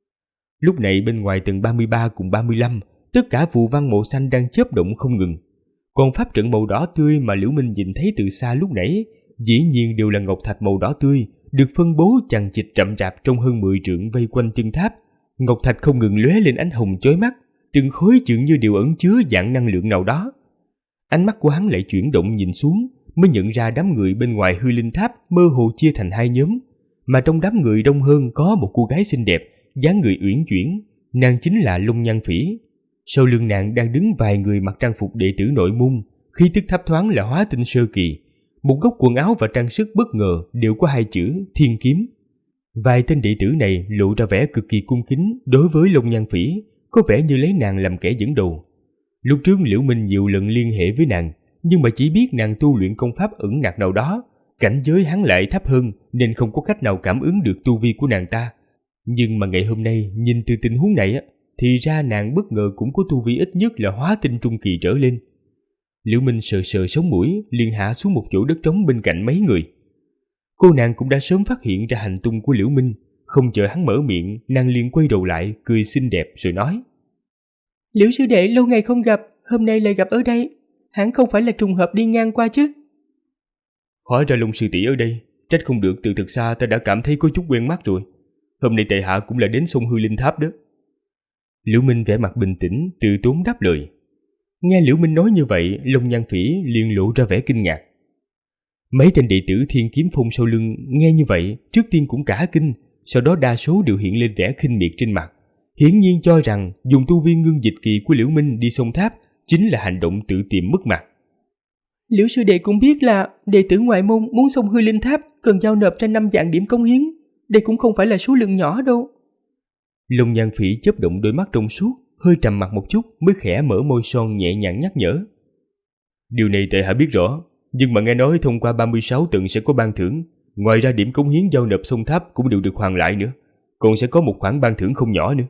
Lúc này bên ngoài tầng 33 cùng 35, tất cả phù văn màu xanh đang chớp động không ngừng. Còn pháp trận màu đỏ tươi mà Liễu Minh nhìn thấy từ xa lúc nãy, dĩ nhiên đều là ngọc thạch màu đỏ tươi, được phân bố chằng chịt rậm rạp trong hơn 10 trượng vây quanh chân tháp. Ngọc thạch không ngừng lóe lên ánh hồng chói mắt, từng khối dường như đều ẩn chứa dạng năng lượng nào đó. Ánh mắt của hắn lại chuyển động nhìn xuống, mới nhận ra đám người bên ngoài hư linh tháp mơ hồ chia thành hai nhóm, mà trong đám người đông hơn có một cô gái xinh đẹp, dáng người uyển chuyển, nàng chính là Long Nhan Phỉ. Sau lưng nàng đang đứng vài người mặc trang phục đệ tử nội môn, khí tức thấp thoáng là hóa tinh sơ kỳ. Một góc quần áo và trang sức bất ngờ đều có hai chữ Thiên Kiếm. Vài tên đệ tử này lộ ra vẻ cực kỳ cung kính đối với Long Nhan Phỉ, có vẻ như lấy nàng làm kẻ dẫn đầu. Lúc trước Liễu Minh nhiều lần liên hệ với nàng, nhưng mà chỉ biết nàng tu luyện công pháp ẩn nặc nào đó, cảnh giới hắn lại thấp hơn nên không có cách nào cảm ứng được tu vi của nàng ta. Nhưng mà ngày hôm nay nhìn từ tình huống này thì ra nàng bất ngờ cũng có tu vi ít nhất là hóa tinh trung kỳ trở lên. Liễu Minh sờ sờ sống mũi, liền hạ xuống một chỗ đất trống bên cạnh mấy người. Cô nàng cũng đã sớm phát hiện ra hành tung của Liễu Minh, không chờ hắn mở miệng, nàng liền quay đầu lại, cười xinh đẹp rồi nói: Liễu sư đệ lâu ngày không gặp, hôm nay lại gặp ở đây, hẳn không phải là trùng hợp đi ngang qua chứ? Hóa ra Long sư tỷ ở đây, trách không được từ thực xa ta đã cảm thấy có chút quen mắt rồi. Hôm nay tại hạ cũng là đến sông hư linh tháp đó. Liễu Minh vẻ mặt bình tĩnh, từ tốn đáp lời. Nghe Liễu Minh nói như vậy, Long Nhan Phỉ liền lộ ra vẻ kinh ngạc. Mấy tên đệ tử Thiên Kiếm Phong sau lưng nghe như vậy, trước tiên cũng cả kinh, sau đó đa số đều hiện lên vẻ khinh miệt trên mặt, hiển nhiên cho rằng dùng tu vi ngưng dịch kỳ của Liễu Minh đi sông tháp chính là hành động tự tìm mất mặt. Liễu sư đệ cũng biết là đệ tử ngoại môn muốn xông hư linh tháp cần giao nộp ra 5 vạn điểm cống hiến, đây cũng không phải là số lượng nhỏ đâu. Long Nhan Phỉ chớp động đôi mắt trong suốt, hơi trầm mặt một chút mới khẽ mở môi son nhẹ nhàng nhắc nhở. Điều này tại hạ biết rõ, nhưng mà nghe nói thông qua 36 tầng sẽ có ban thưởng, ngoài ra điểm cống hiến giao nộp sông tháp cũng đều được hoàn lại nữa, còn sẽ có một khoản ban thưởng không nhỏ nữa.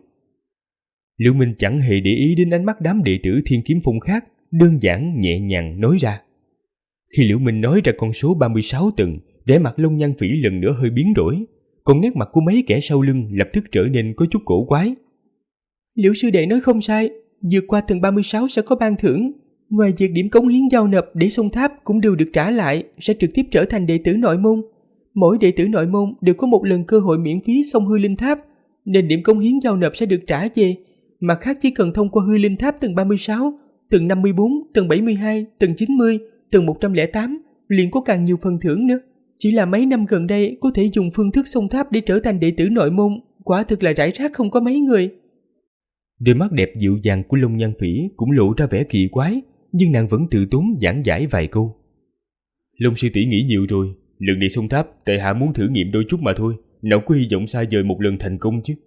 Liễu Minh chẳng hề để ý đến ánh mắt đám đệ tử Thiên Kiếm Phong khác, đơn giản nhẹ nhàng nói ra. Khi Liễu Minh nói ra con số 36 tầng, vẻ mặt Long Nhan Phỉ lần nữa hơi biến đổi, còn nét mặt của mấy kẻ sau lưng lập tức trở nên có chút cổ quái. Liễu sư đệ nói không sai, vượt qua tầng 36 sẽ có ban thưởng, ngoài việc điểm cống hiến giao nộp để xông tháp cũng đều được trả lại, sẽ trực tiếp trở thành đệ tử nội môn. Mỗi đệ tử nội môn đều có một lần cơ hội miễn phí xông hư linh tháp, nên điểm cống hiến giao nộp sẽ được trả về. Mặt khác chỉ cần thông qua hư linh tháp tầng 36, tầng 54, tầng 72, tầng 90, tầng 108 liền có càng nhiều phần thưởng nữa. Chỉ là mấy năm gần đây có thể dùng phương thức xông tháp để trở thành đệ tử nội môn, quả thực là rải rác không có mấy người. Đôi mắt đẹp dịu dàng của Long Nhan Phỉ cũng lộ ra vẻ kỳ quái, nhưng nàng vẫn tự tốn giảng giải vài câu. Long sư tỷ nghĩ nhiều rồi, lần này xông tháp tại hạ muốn thử nghiệm đôi chút mà thôi, nào có hy vọng xa vời một lần thành công chứ.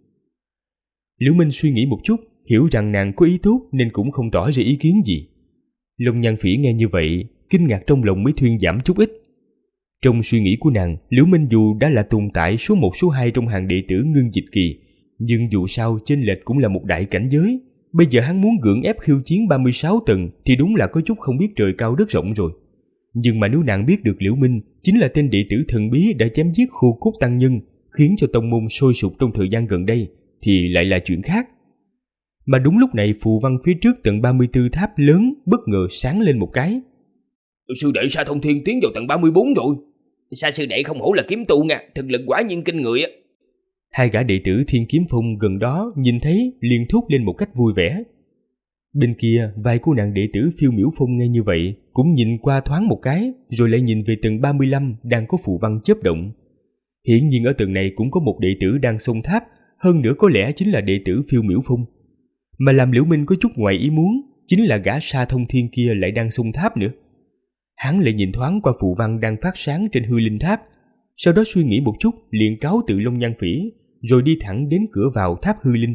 Liễu Minh suy nghĩ một chút, hiểu rằng nàng có ý tốt nên cũng không tỏ ra ý kiến gì. Long Nhan Phỉ nghe như vậy, kinh ngạc trong lòng mới thuyên giảm chút ít. Trong suy nghĩ của nàng, Liễu Minh dù đã là tồn tại số 1 số 2 trong hàng đệ tử Ngưng Dịch Kỳ, nhưng dù sao chênh lệch cũng là một đại cảnh giới. Bây giờ hắn muốn gượng ép khiêu chiến 36 tầng thì đúng là có chút không biết trời cao đất rộng rồi. Nhưng mà nếu nàng biết được Liễu Minh chính là tên đệ tử thần bí đã chém giết Khô Cốt Tăng Nhân, khiến cho tông môn sôi sục trong thời gian gần đây, thì lại là chuyện khác. Mà đúng lúc này phù văn phía trước tầng 34 tháp lớn bất ngờ sáng lên một cái. Sư đệ Sa Thông Thiên tiến vào tầng 34 rồi. Sa sư đệ không hổ là kiếm tu nha, thực lực quả nhiên kinh người á. Hai gã đệ tử Thiên Kiếm Phong gần đó nhìn thấy liền thốt lên một cách vui vẻ. Bên kia, vài cô nàng đệ tử Phiêu Miểu Phong nghe như vậy cũng nhìn qua thoáng một cái, rồi lại nhìn về tầng 35 đang có phù văn chớp động. Hiển nhiên ở tầng này cũng có một đệ tử đang xông tháp, hơn nữa có lẽ chính là đệ tử Phiêu Miểu Phong. Mà làm Liễu Minh có chút ngoài ý muốn, chính là gã Sa Thông Thiên kia lại đang xông tháp nữa. Hắn lại nhìn thoáng qua phù văn đang phát sáng trên hư linh tháp, sau đó suy nghĩ một chút liền cáo từ Long Nhan Phỉ, rồi đi thẳng đến cửa vào tháp hư linh.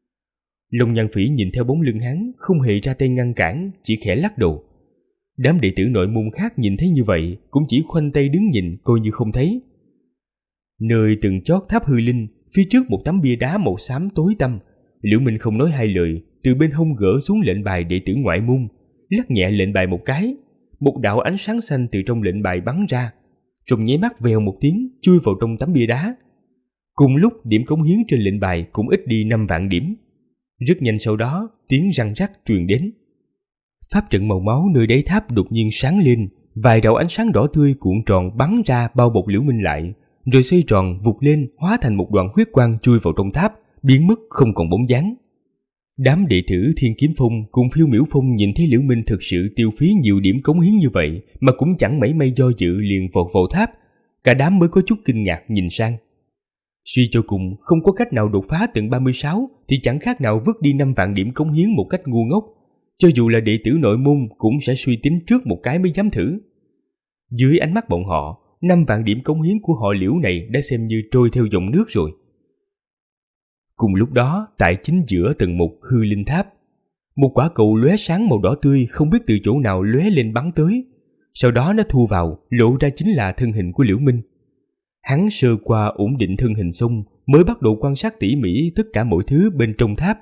Long Nhan Phỉ nhìn theo bóng lưng hắn, không hề ra tay ngăn cản, chỉ khẽ lắc đầu. Đám đệ tử nội môn khác nhìn thấy như vậy cũng chỉ khoanh tay đứng nhìn coi như không thấy. Nơi từng chót tháp hư linh, phía trước một tấm bia đá màu xám tối tăm. Liễu Minh không nói hai lời, từ bên hông gỡ xuống lệnh bài đệ tử ngoại môn, lắc nhẹ lệnh bài một cái, một đạo ánh sáng xanh từ trong lệnh bài bắn ra, trong nháy mắt vèo một tiếng chui vào trong tấm bia đá. Cùng lúc điểm cống hiến trên lệnh bài cũng ít đi 5 vạn điểm. Rất nhanh sau đó, tiếng răng rắc truyền đến. Pháp trận màu máu nơi đáy tháp đột nhiên sáng lên, vài đạo ánh sáng đỏ tươi cuộn tròn bắn ra bao bọc Liễu Minh lại, rồi xoay tròn vụt lên hóa thành một đoàn huyết quang chui vào trong tháp, biến mất không còn bóng dáng. Đám đệ tử Thiên Kiếm Phong cùng Phiêu Miểu Phong nhìn thấy Liễu Minh thực sự tiêu phí nhiều điểm cống hiến như vậy mà cũng chẳng mảy may do dự liền vọt vào tháp. Cả đám mới có chút kinh ngạc nhìn sang. Suy cho cùng không có cách nào đột phá tầng 36 thì chẳng khác nào vứt đi 5 vạn điểm cống hiến một cách ngu ngốc. Cho dù là đệ tử nội môn cũng sẽ suy tính trước một cái mới dám thử. Dưới ánh mắt bọn họ, 5 vạn điểm cống hiến của họ Liễu này đã xem như trôi theo dòng nước rồi. Cùng lúc đó, tại chính giữa tầng 1 hư linh tháp, một quả cầu lóe sáng màu đỏ tươi không biết từ chỗ nào lóe lên bắn tới. Sau đó nó thu vào, lộ ra chính là thân hình của Liễu Minh. Hắn sơ qua ổn định thân hình xong mới bắt đầu quan sát tỉ mỉ tất cả mọi thứ bên trong tháp.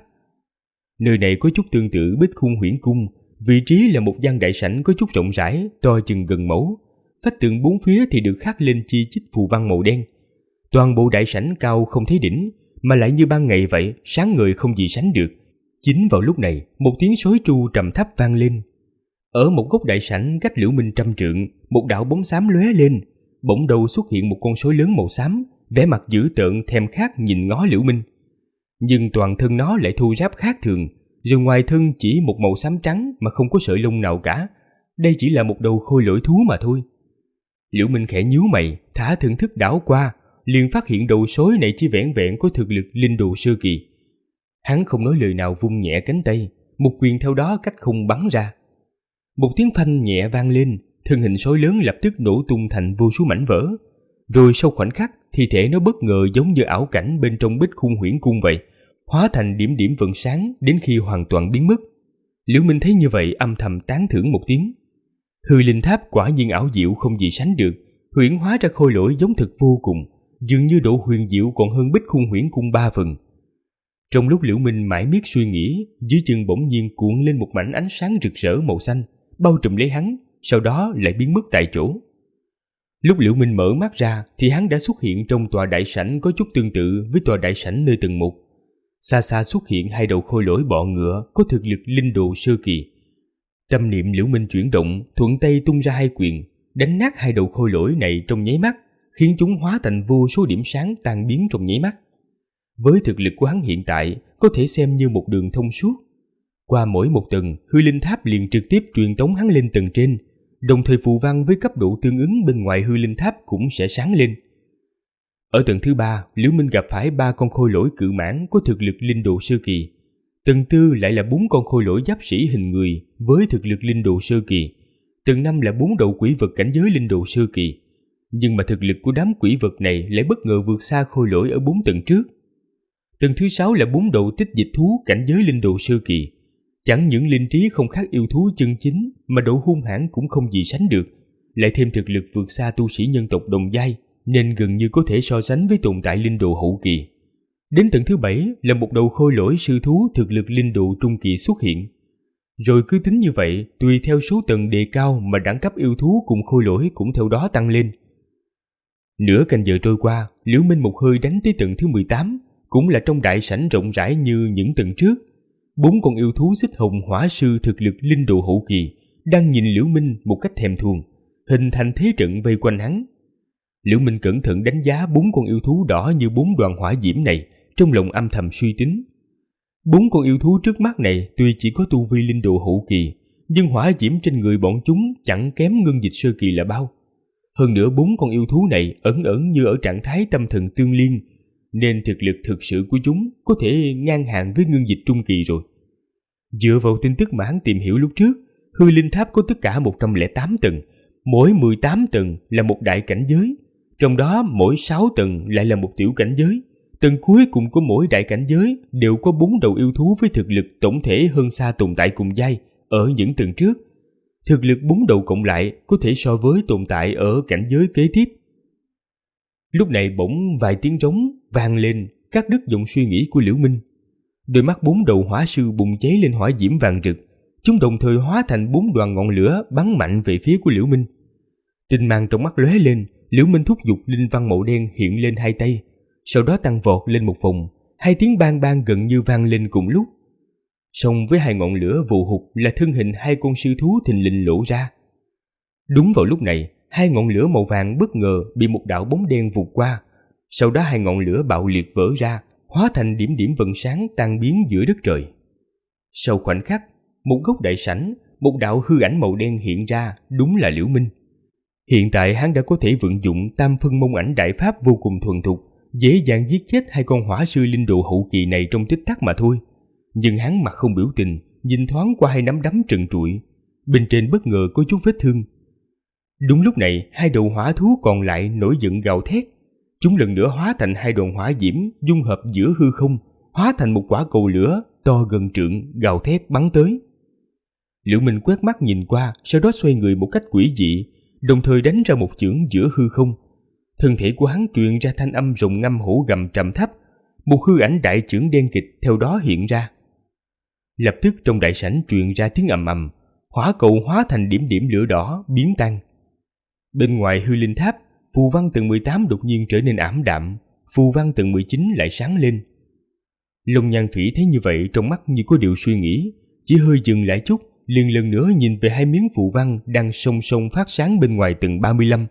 Nơi này có chút tương tự Bích Khung Huyễn Cung, vị trí là một gian đại sảnh có chút rộng rãi, to chừng gần mẫu. Vách tường bốn phía thì được khắc lên chi chít phù văn màu đen. Toàn bộ đại sảnh cao không thấy đỉnh, mà lại như ban ngày vậy, sáng ngời không gì sánh được. Chính vào lúc này, một tiếng sói tru trầm thấp vang lên. Ở một góc đại sảnh cách Liễu Minh 100 trượng, một đạo bóng xám lóe lên, bỗng đầu xuất hiện một con sói lớn màu xám, vẻ mặt dữ tợn thèm khát nhìn ngó Liễu Minh. Nhưng toàn thân nó lại thô ráp khác thường, rồi ngoài thân chỉ một màu xám trắng mà không có sợi lông nào cả. Đây chỉ là một đầu khôi lỗi thú mà thôi. Liễu Minh khẽ nhíu mày, thả thần thức đảo qua, liền phát hiện đầu sói này chỉ vẻn vẹn có thực lực linh đồ sơ kỳ. Hắn không nói lời nào vung nhẹ cánh tay, một quyền theo đó cách không bắn ra. Một tiếng phanh nhẹ vang lên, thân hình sói lớn lập tức nổ tung thành vô số mảnh vỡ. Rồi sau khoảnh khắc, thi thể nó bất ngờ giống như ảo cảnh bên trong Bích Khung Huyễn Cung vậy, hóa thành điểm điểm vầng sáng đến khi hoàn toàn biến mất. Liễu Minh thấy như vậy âm thầm tán thưởng một tiếng. Hư linh tháp quả nhiên ảo diệu không gì sánh được, huyễn hóa ra khôi lỗi giống thực vô cùng, dường như độ huyền diệu còn hơn Bích Khung Huyễn Cung 3 phần. Trong lúc Liễu Minh mãi miết suy nghĩ, dưới chân bỗng nhiên cuộn lên một mảnh ánh sáng rực rỡ màu xanh, bao trùm lấy hắn, sau đó lại biến mất tại chỗ. Lúc Liễu Minh mở mắt ra thì hắn đã xuất hiện trong tòa đại sảnh có chút tương tự với tòa đại sảnh nơi tầng 1. Xa xa xuất hiện hai đầu khôi lỗi bọ ngựa có thực lực linh đồ sơ kỳ. Tâm niệm Liễu Minh chuyển động, thuận tay tung ra hai quyền, đánh nát hai đầu khôi lỗi này trong nháy mắt, khiến chúng hóa thành vô số điểm sáng tan biến trong nháy mắt. Với thực lực của hắn hiện tại, có thể xem như một đường thông suốt. Qua mỗi một tầng, hư linh tháp liền trực tiếp truyền tống hắn lên tầng trên, đồng thời phù văn với cấp độ tương ứng bên ngoài hư linh tháp cũng sẽ sáng lên. Ở tầng thứ 3, Liễu Minh gặp phải 3 con khôi lỗi cự mãng có thực lực linh đồ sơ kỳ. Tầng 4 lại là 4 con khôi lỗi giáp sĩ hình người với thực lực linh đồ sơ kỳ. Tầng 5 là 4 đầu quỷ vật cảnh giới linh đồ sơ kỳ. Nhưng mà thực lực của đám quỷ vật này lại bất ngờ vượt xa khôi lỗi ở 4 tầng trước. Tầng thứ 6 là 4 đầu tích dịch thú cảnh giới linh đồ sơ kỳ. Chẳng những linh trí không khác yêu thú chân chính, mà độ hung hãn cũng không gì sánh được, lại thêm thực lực vượt xa tu sĩ nhân tộc đồng giai, nên gần như có thể so sánh với tồn tại linh đồ hậu kỳ. Đến tầng thứ 7 là một đầu khôi lỗi sư thú thực lực linh đồ trung kỳ xuất hiện. Rồi cứ tính như vậy, tùy theo số tầng đề cao mà đẳng cấp yêu thú cùng khôi lỗi cũng theo đó tăng lên. Nửa canh giờ trôi qua, Liễu Minh một hơi đánh tới tầng thứ 18, cũng là trong đại sảnh rộng rãi như những tầng trước. 4 con yêu thú xích hồng hỏa sư thực lực linh đồ hậu kỳ đang nhìn Liễu Minh một cách thèm thuồng, hình thành thế trận vây quanh hắn. Liễu Minh cẩn thận đánh giá 4 con yêu thú đỏ như 4 đoàn hỏa diễm này, trong lòng âm thầm suy tính. 4 con yêu thú trước mắt này tuy chỉ có tu vi linh đồ hậu kỳ, nhưng hỏa diễm trên người bọn chúng chẳng kém ngân dịch sơ kỳ là bao. Hơn nữa 4 con yêu thú này ẩn ẩn như ở trạng thái tâm thần tương liên, nên thực lực thực sự của chúng có thể ngang hàng với ngân dịch trung kỳ rồi. Dựa vào tin tức mà hắn tìm hiểu lúc trước, hư linh tháp có tất cả 108 tầng, mỗi 18 tầng là một đại cảnh giới, trong đó mỗi 6 tầng lại là một tiểu cảnh giới. Tầng cuối cùng của mỗi đại cảnh giới đều có 4 đầu yêu thú với thực lực tổng thể hơn xa tồn tại cùng giai ở những tầng trước. Thực lực 4 đầu cộng lại có thể so với tồn tại ở cảnh giới kế tiếp. Lúc này bỗng vài tiếng trống vang lên, cắt đứt dòng suy nghĩ của Liễu Minh. Đôi mắt 4 đầu hỏa sư bùng cháy lên hỏa diễm vàng rực, chúng đồng thời hóa thành 4 đoàn ngọn lửa bắn mạnh về phía của Liễu Minh. Tinh mang trong mắt lóe lên, Liễu Minh thúc giục linh văn màu đen hiện lên hai tay, sau đó tăng vọt lên một vòng, hai tiếng bang bang gần như vang lên cùng lúc. Song với hai ngọn lửa vù hụt là thân hình hai con sư thú thình lình lộ ra. Đúng vào lúc này, hai ngọn lửa màu vàng bất ngờ bị một đạo bóng đen vụt qua, sau đó hai ngọn lửa bạo liệt vỡ ra, hóa thành điểm điểm vầng sáng tan biến giữa đất trời. Sau khoảnh khắc, một góc đại sảnh, một đạo hư ảnh màu đen hiện ra, đúng là Liễu Minh. Hiện tại hắn đã có thể vận dụng tam phân mông ảnh đại pháp vô cùng thuần thục, dễ dàng giết chết hai con hỏa sư linh đồ hậu kỳ này trong tích tắc mà thôi. Nhưng hắn mặt không biểu tình, nhìn thoáng qua hai nắm đấm trần trụi, bên trên bất ngờ có chút vết thương. Đúng lúc này, hai đầu hỏa thú còn lại nổi giận gào thét. Chúng lần nữa hóa thành hai đoàn hỏa diễm dung hợp giữa hư không, hóa thành một quả cầu lửa to gần trượng gào thét bắn tới. Liễu Minh quét mắt nhìn qua, sau đó xoay người một cách quỷ dị, đồng thời đánh ra một chưởng giữa hư không. Thân thể của hắn truyền ra thanh âm rồng ngâm hổ gầm trầm thấp, một hư ảnh đại chưởng đen kịch theo đó hiện ra. Lập tức trong đại sảnh truyền ra tiếng ầm ầm, hỏa cầu hóa thành điểm điểm lửa đỏ biến tan. Bên ngoài hư linh tháp, phù văn tầng 18 đột nhiên trở nên ảm đạm, phù văn tầng 19 lại sáng lên. Long Nhan Phỉ thấy như vậy, trong mắt như có điều suy nghĩ, chỉ hơi dừng lại chút, liền lần nữa nhìn về hai miếng phù văn đang song song phát sáng bên ngoài tầng 35.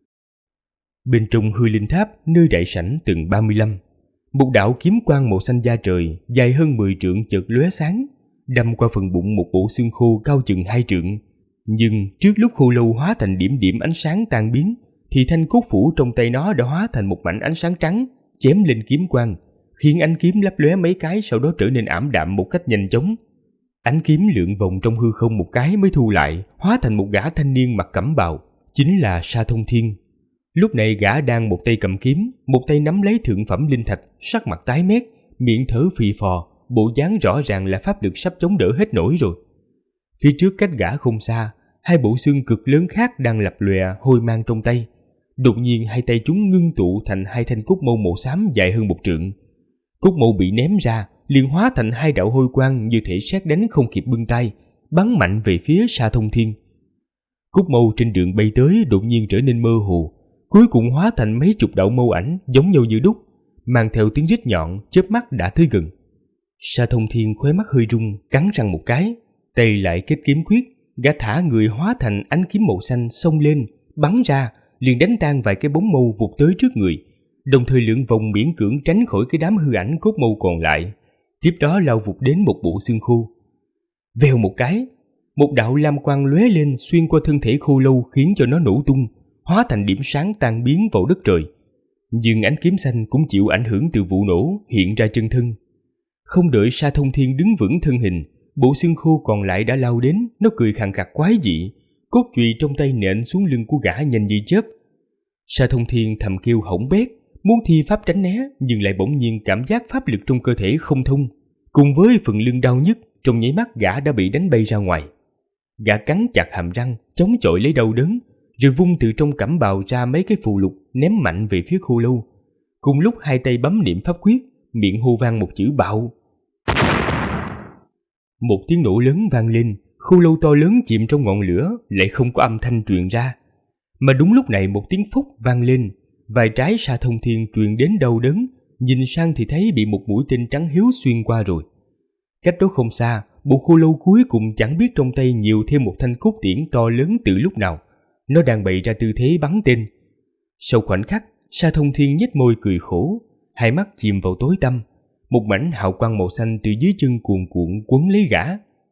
Bên trong hư linh tháp, nơi đại sảnh tầng 35, một đạo kiếm quang màu xanh da trời dài hơn 10 trượng chợt lóe sáng, đâm qua phần bụng một bộ xương khô cao chừng 2 trượng. Nhưng trước lúc khô lâu hóa thành điểm điểm ánh sáng tan biến, thì thanh cốt phủ trong tay nó đã hóa thành một mảnh ánh sáng trắng chém lên kiếm quang, khiến ánh kiếm lấp lóe mấy cái, sau đó trở nên ảm đạm một cách nhanh chóng. Ánh kiếm lượn vòng trong hư không một cái mới thu lại, hóa thành một gã thanh niên mặc cẩm bào, chính là Sa Thông Thiên. Lúc này gã đang một tay cầm kiếm, một tay nắm lấy thượng phẩm linh thạch, sắc mặt tái mét, miệng thở phì phò, bộ dáng rõ ràng là pháp lực sắp chống đỡ hết nổi rồi. Phía trước cách gã không xa, hai bộ xương cực lớn khác đang lập lòe hôi mang trong tay. Đột nhiên hai tay chúng ngưng tụ thành hai thanh cốt mâu màu xám dài hơn 1 trượng. Cốt mâu bị ném ra, liền hóa thành hai đạo hôi quang như thể sét đánh không kịp bưng tay, bắn mạnh về phía Sa Thông Thiên. Cốt mâu trên đường bay tới đột nhiên trở nên mơ hồ, cuối cùng hóa thành mấy chục đạo mâu ảnh giống nhau như đúc, mang theo tiếng rít nhọn, chớp mắt đã tới gần. Sa Thông Thiên khóe mắt hơi rung, cắn răng một cái, tay lại kết kiếm quyết, gã thả người hóa thành ánh kiếm màu xanh xông lên, bắn ra, liền đánh tan vài cái bóng mâu vụt tới trước người, đồng thời lượn vòng miễn cưỡng tránh khỏi cái đám hư ảnh cốt mâu còn lại. Tiếp đó lao vụt đến một bộ xương khô. Vèo một cái, một đạo lam quang lóe lên xuyên qua thân thể khô lâu khiến cho nó nổ tung, hóa thành điểm sáng tan biến vào đất trời. Nhưng ánh kiếm xanh cũng chịu ảnh hưởng từ vụ nổ, hiện ra chân thân. Không đợi Sa Thông Thiên đứng vững thân hình, bộ xương khô còn lại đã lao đến, nó cười khàn khặc quái dị, cốt chùy trong tay nện xuống lưng của gã nhanh như chớp. Sa Thông Thiên thầm kêu hỏng bét, muốn thi pháp tránh né nhưng lại bỗng nhiên cảm giác pháp lực trong cơ thể không thông. Cùng với phần lưng đau nhức, trong nháy mắt gã đã bị đánh bay ra ngoài. Gã cắn chặt hàm răng, chống chọi lấy đau đớn, rồi vung từ trong cẩm bào ra mấy cái phù lục ném mạnh về phía khô lâu. Cùng lúc hai tay bấm niệm pháp quyết, miệng hô vang một chữ bạo. Một tiếng nổ lớn vang lên, khô lâu to lớn chìm trong ngọn lửa lại không có âm thanh truyền ra. Mà đúng lúc này một tiếng phốc vang lên, vai trái Sa Thông Thiên truyền đến đau đớn, nhìn sang thì thấy bị một mũi tên trắng hiếu xuyên qua rồi. Cách đó không xa, bộ khô lâu cuối cùng chẳng biết trong tay nhiều thêm một thanh cốt tiễn to lớn từ lúc nào. Nó đang bày ra tư thế bắn tên. Sau khoảnh khắc, Sa Thông Thiên nhếch môi cười khổ, hai mắt chìm vào tối tăm. Một mảnh hào quang màu xanh từ dưới chân cuồn cuộn quấn lấy gã.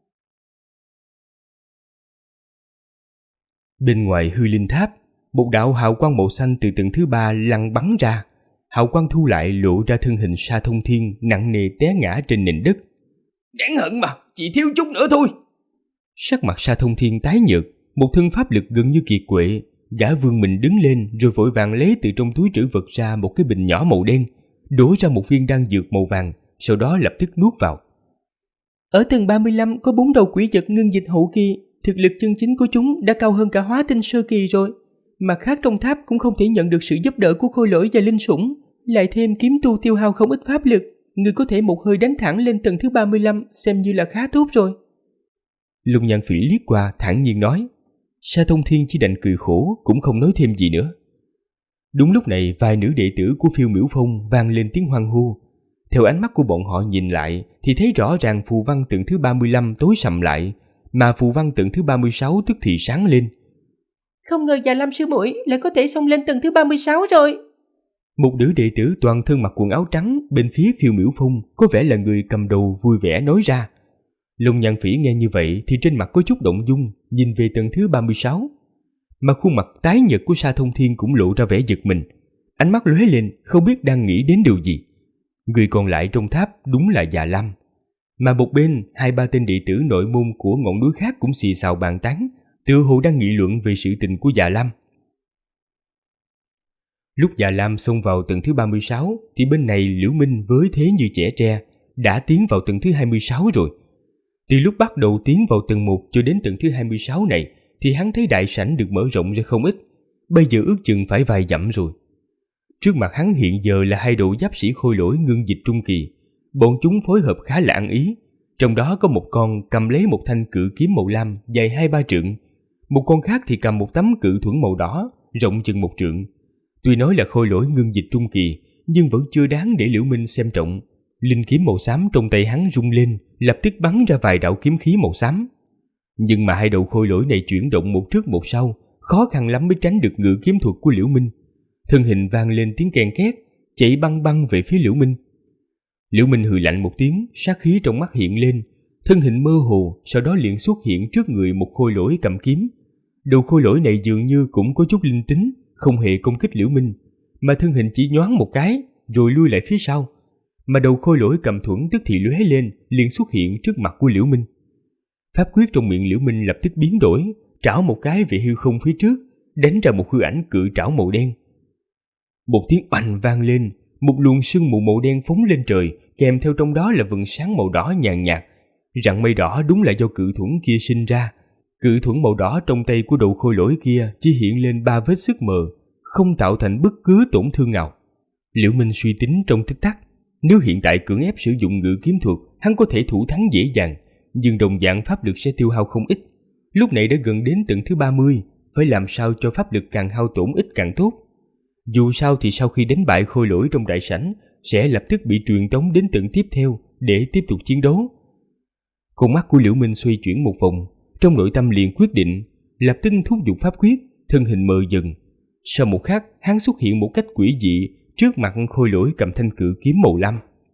Bên ngoài hư linh tháp, một đạo hào quang màu xanh từ tầng thứ 3 lăn bắn ra. Hào quang thu lại lộ ra thân hình Sa Thông Thiên nặng nề té ngã trên nền đất. Đáng hận mà, chỉ thiếu chút nữa thôi. Sắc mặt Sa Thông Thiên tái nhợt, một thân pháp lực gần như kiệt quệ. Gã vươn mình đứng lên rồi vội vàng lấy từ trong túi trữ vật ra một cái bình nhỏ màu đen, đổ ra một viên đan dược màu vàng, sau đó lập tức nuốt vào. Ở tầng 35 có 4 đầu quỷ vật ngưng dịch hậu kỳ, thực lực chân chính của chúng đã cao hơn cả hóa tinh sơ kỳ rồi. Mặt khác trong tháp cũng không thể nhận được sự giúp đỡ của khôi lỗi và linh sủng, lại thêm kiếm tu tiêu hao không ít pháp lực, người có thể một hơi đánh thẳng lên tầng thứ 35 xem như là khá tốt rồi. Lục Nhan Phỉ liếc qua thản nhiên nói. Sa Thông Thiên chỉ đành cười khổ, cũng không nói thêm gì nữa. Đúng lúc này vài nữ đệ tử của Phiêu Miểu Phong vang lên tiếng hoan hô. Theo ánh mắt của bọn họ nhìn lại thì thấy rõ ràng phù văn tầng thứ 35 tối sầm lại, mà phù văn tầng thứ 36 tức thì sáng lên. Không ngờ Già Lam sư muội lại có thể xông lên tầng thứ 36 rồi. Một nữ đệ tử toàn thân mặc quần áo trắng bên phía Phiêu Miểu Phong có vẻ là người cầm đầu vui vẻ nói ra. Lục Nhan Phỉ nghe như vậy thì trên mặt có chút động dung, nhìn về tầng thứ 36. Mà khuôn mặt tái nhợt của Sa Thông Thiên cũng lộ ra vẻ giật mình. Ánh mắt lóe lên không biết đang nghĩ đến điều gì. Người còn lại trong tháp đúng là Già Lam. Mà một bên, 2-3 tên đệ tử nội môn của ngọn núi khác cũng xì xào bàn tán, tựa hồ đang nghị luận về sự tình của Già Lam. Lúc Già Lam xông vào tầng thứ 36 thì bên này Liễu Minh với thế như trẻ tre đã tiến vào tầng thứ 26 rồi. Từ lúc bắt đầu tiến vào tầng 1 cho đến tầng thứ 26 này thì hắn thấy đại sảnh được mở rộng ra không ít, bây giờ ước chừng phải vài dặm rồi. Trước mặt hắn hiện giờ là 2 đội giáp sĩ khôi lỗi ngưng dịch trung kỳ, bọn chúng phối hợp khá là ăn ý. Trong đó có một con cầm lấy một thanh cự kiếm màu lam dài 2-3 trượng, một con khác thì cầm một tấm cự thuẫn màu đỏ rộng chừng 1 trượng. Tuy nói là khôi lỗi ngưng dịch trung kỳ, nhưng vẫn chưa đáng để Liễu Minh xem trọng. Linh kiếm màu xám trong tay hắn rung lên, lập tức bắn ra vài đạo kiếm khí màu xám. Nhưng mà 2 đầu khôi lỗi này chuyển động một trước một sau, khó khăn lắm mới tránh được ngự kiếm thuật của Liễu Minh. Thân hình vang lên tiếng ken két, chạy băng băng về phía Liễu Minh. Liễu Minh hừ lạnh một tiếng, sát khí trong mắt hiện lên, thân hình mơ hồ, sau đó liền xuất hiện trước người một khôi lỗi cầm kiếm. Đầu khôi lỗi này dường như cũng có chút linh tính, không hề công kích Liễu Minh, mà thân hình chỉ nhoáng một cái, rồi lui lại phía sau. Mà đầu khôi lỗi cầm thuẫn tức thì lóe lên, liền xuất hiện trước mặt của Liễu Minh. Pháp quyết trong miệng Liễu Minh lập tức biến đổi, trảo một cái về hư không phía trước, đánh ra một hư ảnh cự trảo màu đen. Một tiếng oanh vang lên, một luồng sương mù màu đen phóng lên trời, kèm theo trong đó là vầng sáng màu đỏ nhàn nhạt. Rặng mây đỏ đúng là do cự thuẫn kia sinh ra. Cự thuẫn màu đỏ trong tay của đầu khôi lỗi kia chỉ hiện lên 3 vết sức mờ, không tạo thành bất cứ tổn thương nào. Liễu Minh suy tính trong tích tắc, nếu hiện tại cưỡng ép sử dụng ngự kiếm thuật, hắn có thể thủ thắng dễ dàng, nhưng đồng dạng pháp lực sẽ tiêu hao không ít. Lúc này đã gần đến tầng thứ 30, phải làm sao cho pháp lực càng hao tổn ít càng tốt. Dù sao thì sau khi đánh bại khôi lỗi trong đại sảnh, sẽ lập tức bị truyền tống đến tầng tiếp theo để tiếp tục chiến đấu. Con mắt của Liễu Minh xoay chuyển một vòng, trong nội tâm liền quyết định, lập tức thúc giục pháp quyết, thân hình mờ dần. Sau một khắc, hắn xuất hiện một cách quỷ dị trước mặt khôi lỗi cầm thanh cự kiếm màu lam.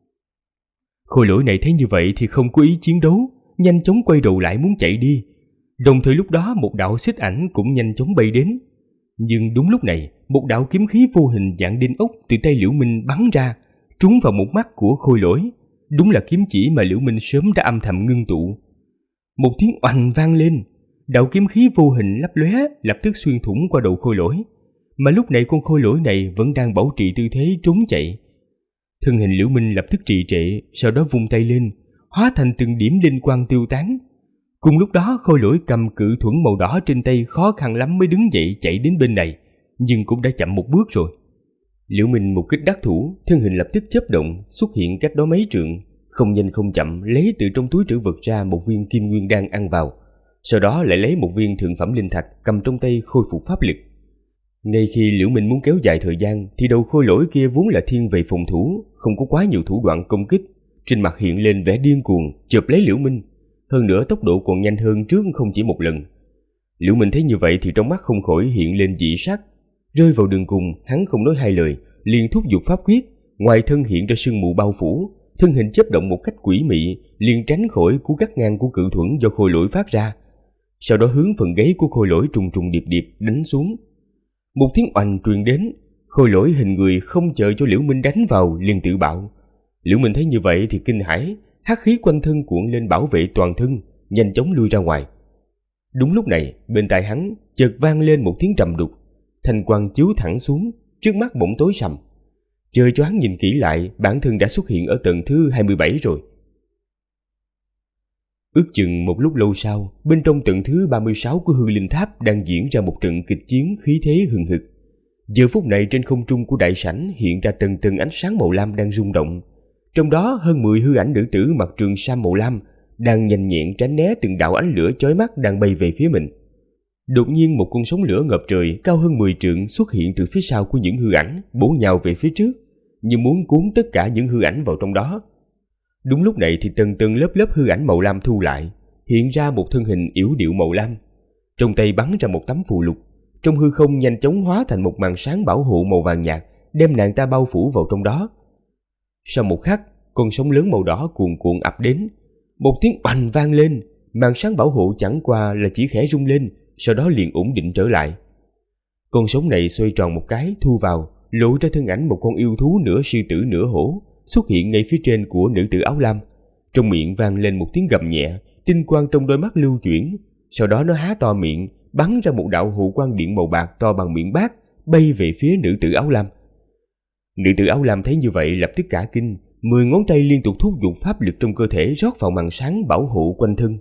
Khôi lỗi này thấy như vậy thì không có ý chiến đấu, nhanh chóng quay đầu lại muốn chạy đi. Đồng thời lúc đó một đạo xích ảnh cũng nhanh chóng bay đến. Nhưng đúng lúc này, một đạo kiếm khí vô hình dạng đinh ốc từ tay Liễu Minh bắn ra, trúng vào một mắt của khôi lỗi. Đúng là kiếm chỉ mà Liễu Minh sớm đã âm thầm ngưng tụ. Một tiếng oanh vang lên, đạo kiếm khí vô hình lấp lóe lập tức xuyên thủng qua đầu khôi lỗi. mà lúc này con khôi lỗi này vẫn đang bảo trì tư thế trốn chạy. Thân hình Liễu Minh lập tức trì trệ, sau đó vung tay lên, hóa thành từng điểm linh quang tiêu tán. Cùng lúc đó, khôi lỗi cầm cự thuẫn màu đỏ trên tay khó khăn lắm mới đứng dậy chạy đến bên này, nhưng cũng đã chậm một bước rồi. Liễu Minh một kích đắc thủ, thân hình lập tức chớp động, xuất hiện cách đó mấy trượng, không nhanh không chậm lấy từ trong túi trữ vật ra một viên kim nguyên đan ăn vào, sau đó lại lấy một viên thượng phẩm linh thạch cầm trong tay khôi phục pháp lực. Ngay khi Liễu Minh muốn kéo dài thời gian thì đầu khôi lỗi kia vốn là thiên về phòng thủ, không có quá nhiều thủ đoạn công kích, trên mặt hiện lên vẻ điên cuồng chộp lấy Liễu Minh, hơn nữa tốc độ còn nhanh hơn trước không chỉ một lần. Liễu Minh thấy như vậy thì trong mắt không khỏi hiện lên dị sắc. Rơi vào đường cùng, hắn không nói hai lời, liền thúc giục pháp quyết, ngoài thân hiện ra sương mù bao phủ, thân hình chớp động một cách quỷ mị, liền tránh khỏi cú cắt ngang của cự thuẫn do khôi lỗi phát ra. Sau đó hướng phần gáy của khôi lỗi trùng trùng điệp điệp đánh xuống. Một tiếng oanh truyền đến, khôi lỗi hình người không chờ cho Liễu Minh đánh vào liền tự bạo. Liễu Minh thấy như vậy thì kinh hãi, hắc khí quanh thân cuộn lên bảo vệ toàn thân, nhanh chóng lui ra ngoài. Đúng lúc này, bên tai hắn chợt vang lên một tiếng trầm đục, thanh quang chiếu thẳng xuống, trước mắt bỗng tối sầm. Trời choáng nhìn kỹ lại, bản thân đã xuất hiện ở tầng thứ 27 rồi. Ước chừng một lúc lâu sau, bên trong tầng thứ 36 của hư linh tháp đang diễn ra một trận kịch chiến khí thế hừng hực. Giờ phút này trên không trung của đại sảnh hiện ra từng từng ánh sáng màu lam đang rung động. Trong đó hơn 10 hư ảnh nữ tử mặc trường sam màu lam đang nhanh nhẹn tránh né từng đạo ánh lửa chói mắt đang bay về phía mình. Đột nhiên một con sóng lửa ngập trời cao hơn 10 trượng xuất hiện từ phía sau của những hư ảnh, bổ nhào về phía trước, như muốn cuốn tất cả những hư ảnh vào trong đó. Đúng lúc này thì từng từng lớp lớp hư ảnh màu lam thu lại, hiện ra một thân hình yểu điệu màu lam. Trong tay bắn ra một tấm phù lục, trong hư không nhanh chóng hóa thành một màn sáng bảo hộ màu vàng nhạt, đem nàng ta bao phủ vào trong đó. Sau một khắc, con sóng lớn màu đỏ cuồn cuộn ập đến, một tiếng oanh vang lên, màn sáng bảo hộ chẳng qua là chỉ khẽ rung lên, sau đó liền ổn định trở lại. Con sóng này xoay tròn một cái thu vào, lộ ra thân ảnh một con yêu thú nửa sư tử nửa hổ xuất hiện ngay phía trên của nữ tử áo lam. Trong miệng vang lên một tiếng gầm nhẹ, tinh quang trong đôi mắt lưu chuyển, sau đó nó há to miệng, bắn ra một đạo hộ quang điện màu bạc to bằng miệng bát, bay về phía nữ tử áo lam. Nữ tử áo lam thấy như vậy lập tức cả kinh, 10 ngón tay liên tục thúc giục pháp lực trong cơ thể rót vào màn sáng bảo hộ quanh thân.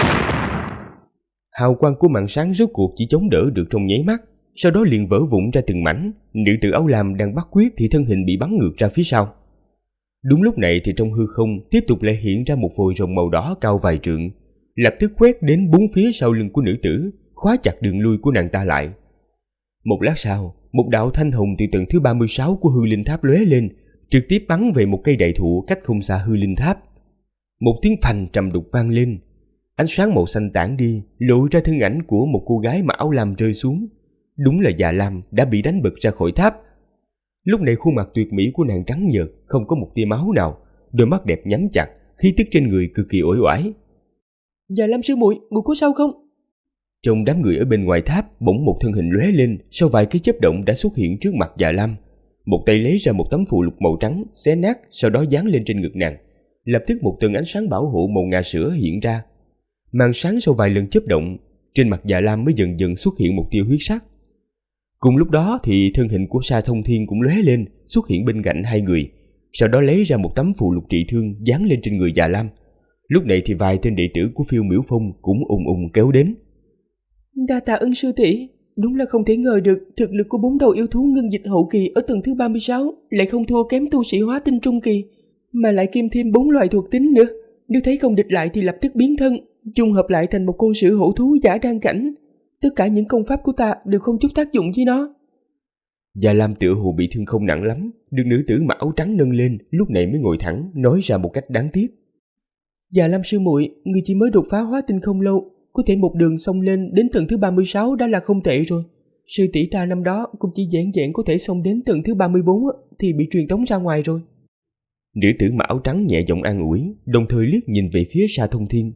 Hào quang của màn sáng rốt cuộc chỉ chống đỡ được trong nháy mắt, sau đó liền vỡ vụn ra từng mảnh. Nữ tử áo lam đang bắt quyết thì thân hình bị bắn ngược ra phía sau. Đúng lúc này thì trong hư không tiếp tục lại hiện ra một vòi rồng màu đỏ cao vài trượng, lập tức quét đến bốn phía sau lưng của nữ tử, khóa chặt đường lui của nàng ta lại. Một lát sau, một đạo thanh hồng từ tầng thứ 36 của hư linh tháp lóe lên, trực tiếp bắn về một cây đại thụ cách không xa hư linh tháp. Một tiếng phành trầm đục vang lên, ánh sáng màu xanh tản đi, lộ ra thân ảnh của một cô gái mặc áo lam rơi xuống. Đúng là Già Lam đã bị đánh bật ra khỏi tháp. Lúc này khuôn mặt tuyệt mỹ của nàng trắng nhợt, không có một tia máu nào, đôi mắt đẹp nhắm chặt, khí tức trên người cực kỳ uể oải. Già Lam sư muội, muội có sao không? Trong đám người ở bên ngoài tháp, bỗng một thân hình lóe lên, sau vài cái chớp động đã xuất hiện trước mặt Già Lam. Một tay lấy ra một tấm phù lục màu trắng, xé nát, sau đó dán lên trên ngực nàng. Lập tức một tầng ánh sáng bảo hộ màu ngà sữa hiện ra. Màn sáng sau vài lần chớp động, trên mặt Già Lam mới dần dần xuất hiện một tia huyết sắc. Cùng lúc đó thì thân hình của Sa Thông Thiên cũng lóe lên, xuất hiện bên cạnh hai người, sau đó lấy ra một tấm phù lục trị thương dán lên trên người Già Lam. Lúc này thì vài tên đệ tử của Phiêu Miểu Phong cũng ùng ùng kéo đến. Đa tạ ân sư tỷ, đúng là không thể ngờ được thực lực của 4 đầu yêu thú ngưng dịch hậu kỳ ở tầng thứ 36 lại không thua kém tu sĩ hóa tinh trung kỳ, mà lại kiêm thêm 4 loại thuộc tính nữa. Nếu thấy không địch lại thì lập tức biến thân, dung hợp lại thành một con sử hổ thú giả đan cảnh. Tất cả những công pháp của ta đều không chút tác dụng với nó. Già Lam tựa hồ bị thương không nặng lắm, được nữ tử mặc áo trắng nâng lên, lúc này mới ngồi thẳng, nói ra một cách đáng tiếc. Già Lam sư muội, người chỉ mới đột phá hóa tinh không lâu, có thể một đường xông lên đến tầng thứ 36 đã là không tệ rồi. Sư tỷ ta năm đó cũng chỉ giản giản có thể xông đến tầng thứ 34 thì bị truyền tống ra ngoài rồi. Nữ tử mặc áo trắng nhẹ giọng an ủi, đồng thời liếc nhìn về phía Sa Thông Thiên.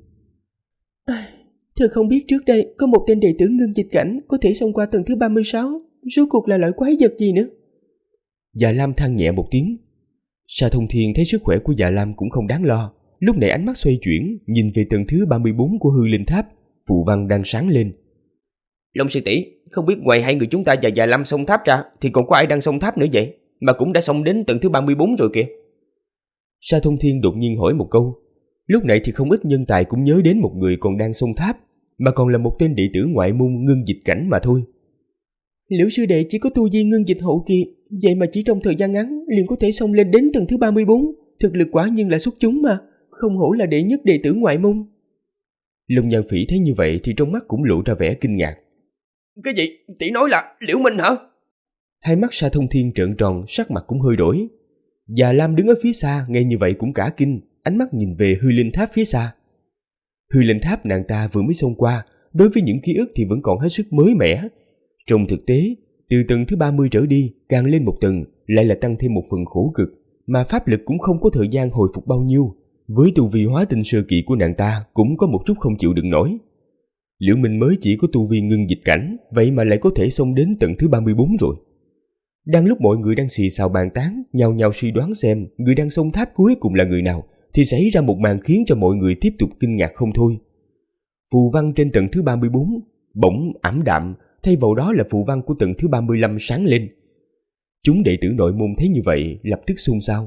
Thật không biết trước đây có một tên đệ tử ngưng dịch cảnh có thể xông qua tầng thứ 36, rốt cuộc là loại quái vật gì nữa. Già Lam than nhẹ một tiếng. Sa Thông Thiên thấy sức khỏe của Già Lam cũng không đáng lo, lúc này ánh mắt xoay chuyển, nhìn về tầng thứ 34 của hư linh tháp, phù văn đang sáng lên. Long sư tỷ, không biết ngoài hai người chúng ta và Già Lam xông tháp ra thì còn có ai đang xông tháp nữa vậy? Mà cũng đã xông đến tầng thứ 34 rồi kìa. Sa Thông Thiên đột nhiên hỏi một câu. Lúc này thì không ít nhân tài cũng nhớ đến một người còn đang xông tháp, mà còn là một tên đệ tử ngoại môn Ngưng Dịch Cảnh mà thôi. Liễu sư đệ chỉ có tu vi ngưng dịch hậu kỳ, vậy mà chỉ trong thời gian ngắn liền có thể xông lên đến tầng thứ 34, thực lực quả nhiên là xuất chúng mà, không hổ là đệ nhất đệ tử ngoại môn. Long Nhan Phỉ thấy như vậy thì trong mắt cũng lộ ra vẻ kinh ngạc. Cái gì? Tỷ nói là Liễu Minh hả? Hai mắt Sa Thông Thiên trợn tròn, sắc mặt cũng hơi đổi. Già Lam đứng ở phía xa nghe như vậy cũng cả kinh, ánh mắt nhìn về Hư Linh Tháp phía xa. Hư Linh Tháp nàng ta vừa mới xông qua, đối với những ký ức thì vẫn còn hết sức mới mẻ. Trong thực tế, từ tầng thứ 30 trở đi, càng lên một tầng lại là tăng thêm một phần khổ cực, mà pháp lực cũng không có thời gian hồi phục bao nhiêu. Với tu vi hóa tinh sơ kỳ của nàng ta cũng có một chút không chịu đựng nổi. Liễu Minh mới chỉ có tu vi ngưng dịch cảnh, vậy mà lại có thể xông đến tầng thứ 34 rồi. Đang lúc mọi người đang xì xào bàn tán, nhao nhao suy đoán xem người đang xông tháp cuối cùng là người nào, thì xảy ra một màn khiến cho mọi người tiếp tục kinh ngạc không thôi. Phù văn trên tầng thứ 34 bỗng ảm đạm, thay vào đó là phù văn của tầng thứ 35 sáng lên. Chúng đệ tử nội môn thấy như vậy lập tức xôn xao.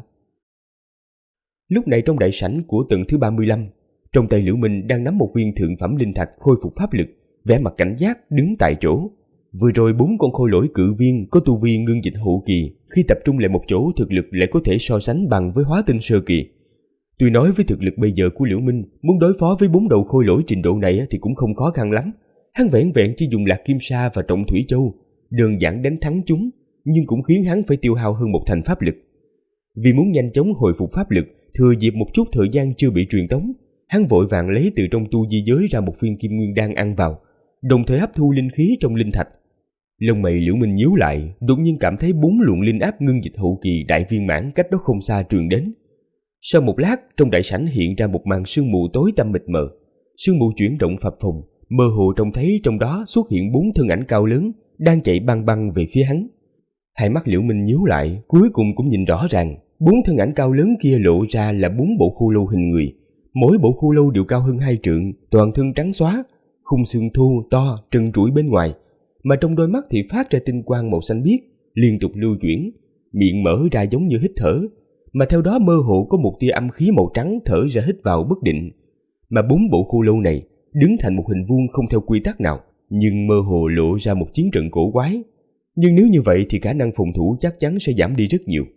Lúc này trong đại sảnh của tầng thứ 35, trong tay Liễu Minh đang nắm một viên thượng phẩm linh thạch khôi phục pháp lực, vẻ mặt cảnh giác đứng tại chỗ. Vừa rồi 4 con khôi lỗi cự viên có tu vi ngưng dịch hậu kỳ, khi tập trung lại một chỗ thực lực lại có thể so sánh bằng với hóa tinh sơ kỳ. Tuy nói với thực lực bây giờ của Liễu Minh, muốn đối phó với 4 đầu khôi lỗi trình độ này thì cũng không khó khăn lắm. Hắn vẻn vẹn chỉ dùng Lạc Kim Sa và Trọng Thủy Châu, đơn giản đánh thắng chúng, nhưng cũng khiến hắn phải tiêu hao hơn 1 thành pháp lực. Vì muốn nhanh chóng hồi phục pháp lực, thừa dịp một chút thời gian chưa bị truyền tống, hắn vội vàng lấy từ trong tu di giới ra một viên kim nguyên đan ăn vào, đồng thời hấp thu linh khí trong linh thạch. Lông mày Liễu Minh nhíu lại, đột nhiên cảm thấy 4 luồng linh áp ngưng dịch hậu kỳ đại viên mãn cách đó không xa truyền đến. Sau một lát, trong đại sảnh hiện ra một màn sương mù tối tăm mịt mờ. Sương mù chuyển động phập phồng, mơ hồ trông thấy trong đó xuất hiện 4 thân ảnh cao lớn đang chạy băng băng về phía hắn. Hai mắt Liễu Minh nhíu lại, cuối cùng cũng nhìn rõ ràng, 4 thân ảnh cao lớn kia lộ ra là 4 bộ khô lâu hình người. Mỗi bộ khô lâu đều cao hơn 2 trượng, toàn thân trắng xóa, khung xương thô to trần trụi bên ngoài, mà trong đôi mắt thì phát ra tinh quang màu xanh biếc, liên tục lưu chuyển, miệng mở ra giống như hít thở, mà theo đó mơ hồ có một tia âm khí màu trắng thở ra hít vào bất định. Mà 4 bộ khô lâu này đứng thành một hình vuông không theo quy tắc nào, nhưng mơ hồ lộ ra một chiến trận cổ quái. Nhưng nếu như vậy thì khả năng phòng thủ chắc chắn sẽ giảm đi rất nhiều.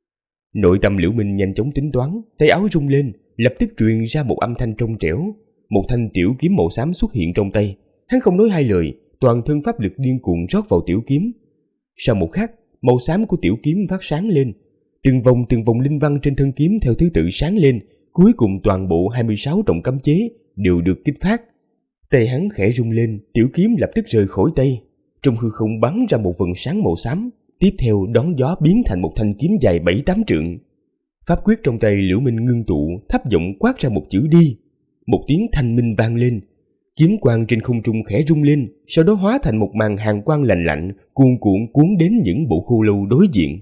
Nội tâm Liễu Minh nhanh chóng tính toán, tay áo rung lên, lập tức truyền ra một âm thanh trong trẻo. Một thanh tiểu kiếm màu xám xuất hiện trong tay. Hắn không nói hai lời, toàn thân pháp lực điên cuồng rót vào tiểu kiếm. Sau một khắc, màu xám của tiểu kiếm phát sáng lên. Từng vòng linh văn trên thân kiếm theo thứ tự sáng lên, cuối cùng toàn bộ 26 trọng cấm chế đều được kích phát. Tay hắn khẽ rung lên, tiểu kiếm lập tức rời khỏi tay. Trong hư không bắn ra một vầng sáng màu xám, tiếp theo đón gió biến thành một thanh kiếm dài 7-8 trượng. Pháp quyết trong tay Liễu Minh ngưng tụ, thấp giọng quát ra một chữ đi. Một tiếng thanh minh vang lên, kiếm quang trên không trung khẽ rung lên, sau đó hóa thành một màn hàn quang lạnh lạnh, cuồn cuộn cuốn đến những bộ khô lâu đối diện.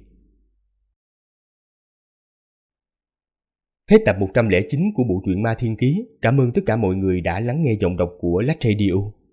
Hết tập 109 của bộ truyện Ma Thiên Ký. Cảm ơn tất cả mọi người đã lắng nghe giọng đọc của Lách Radio.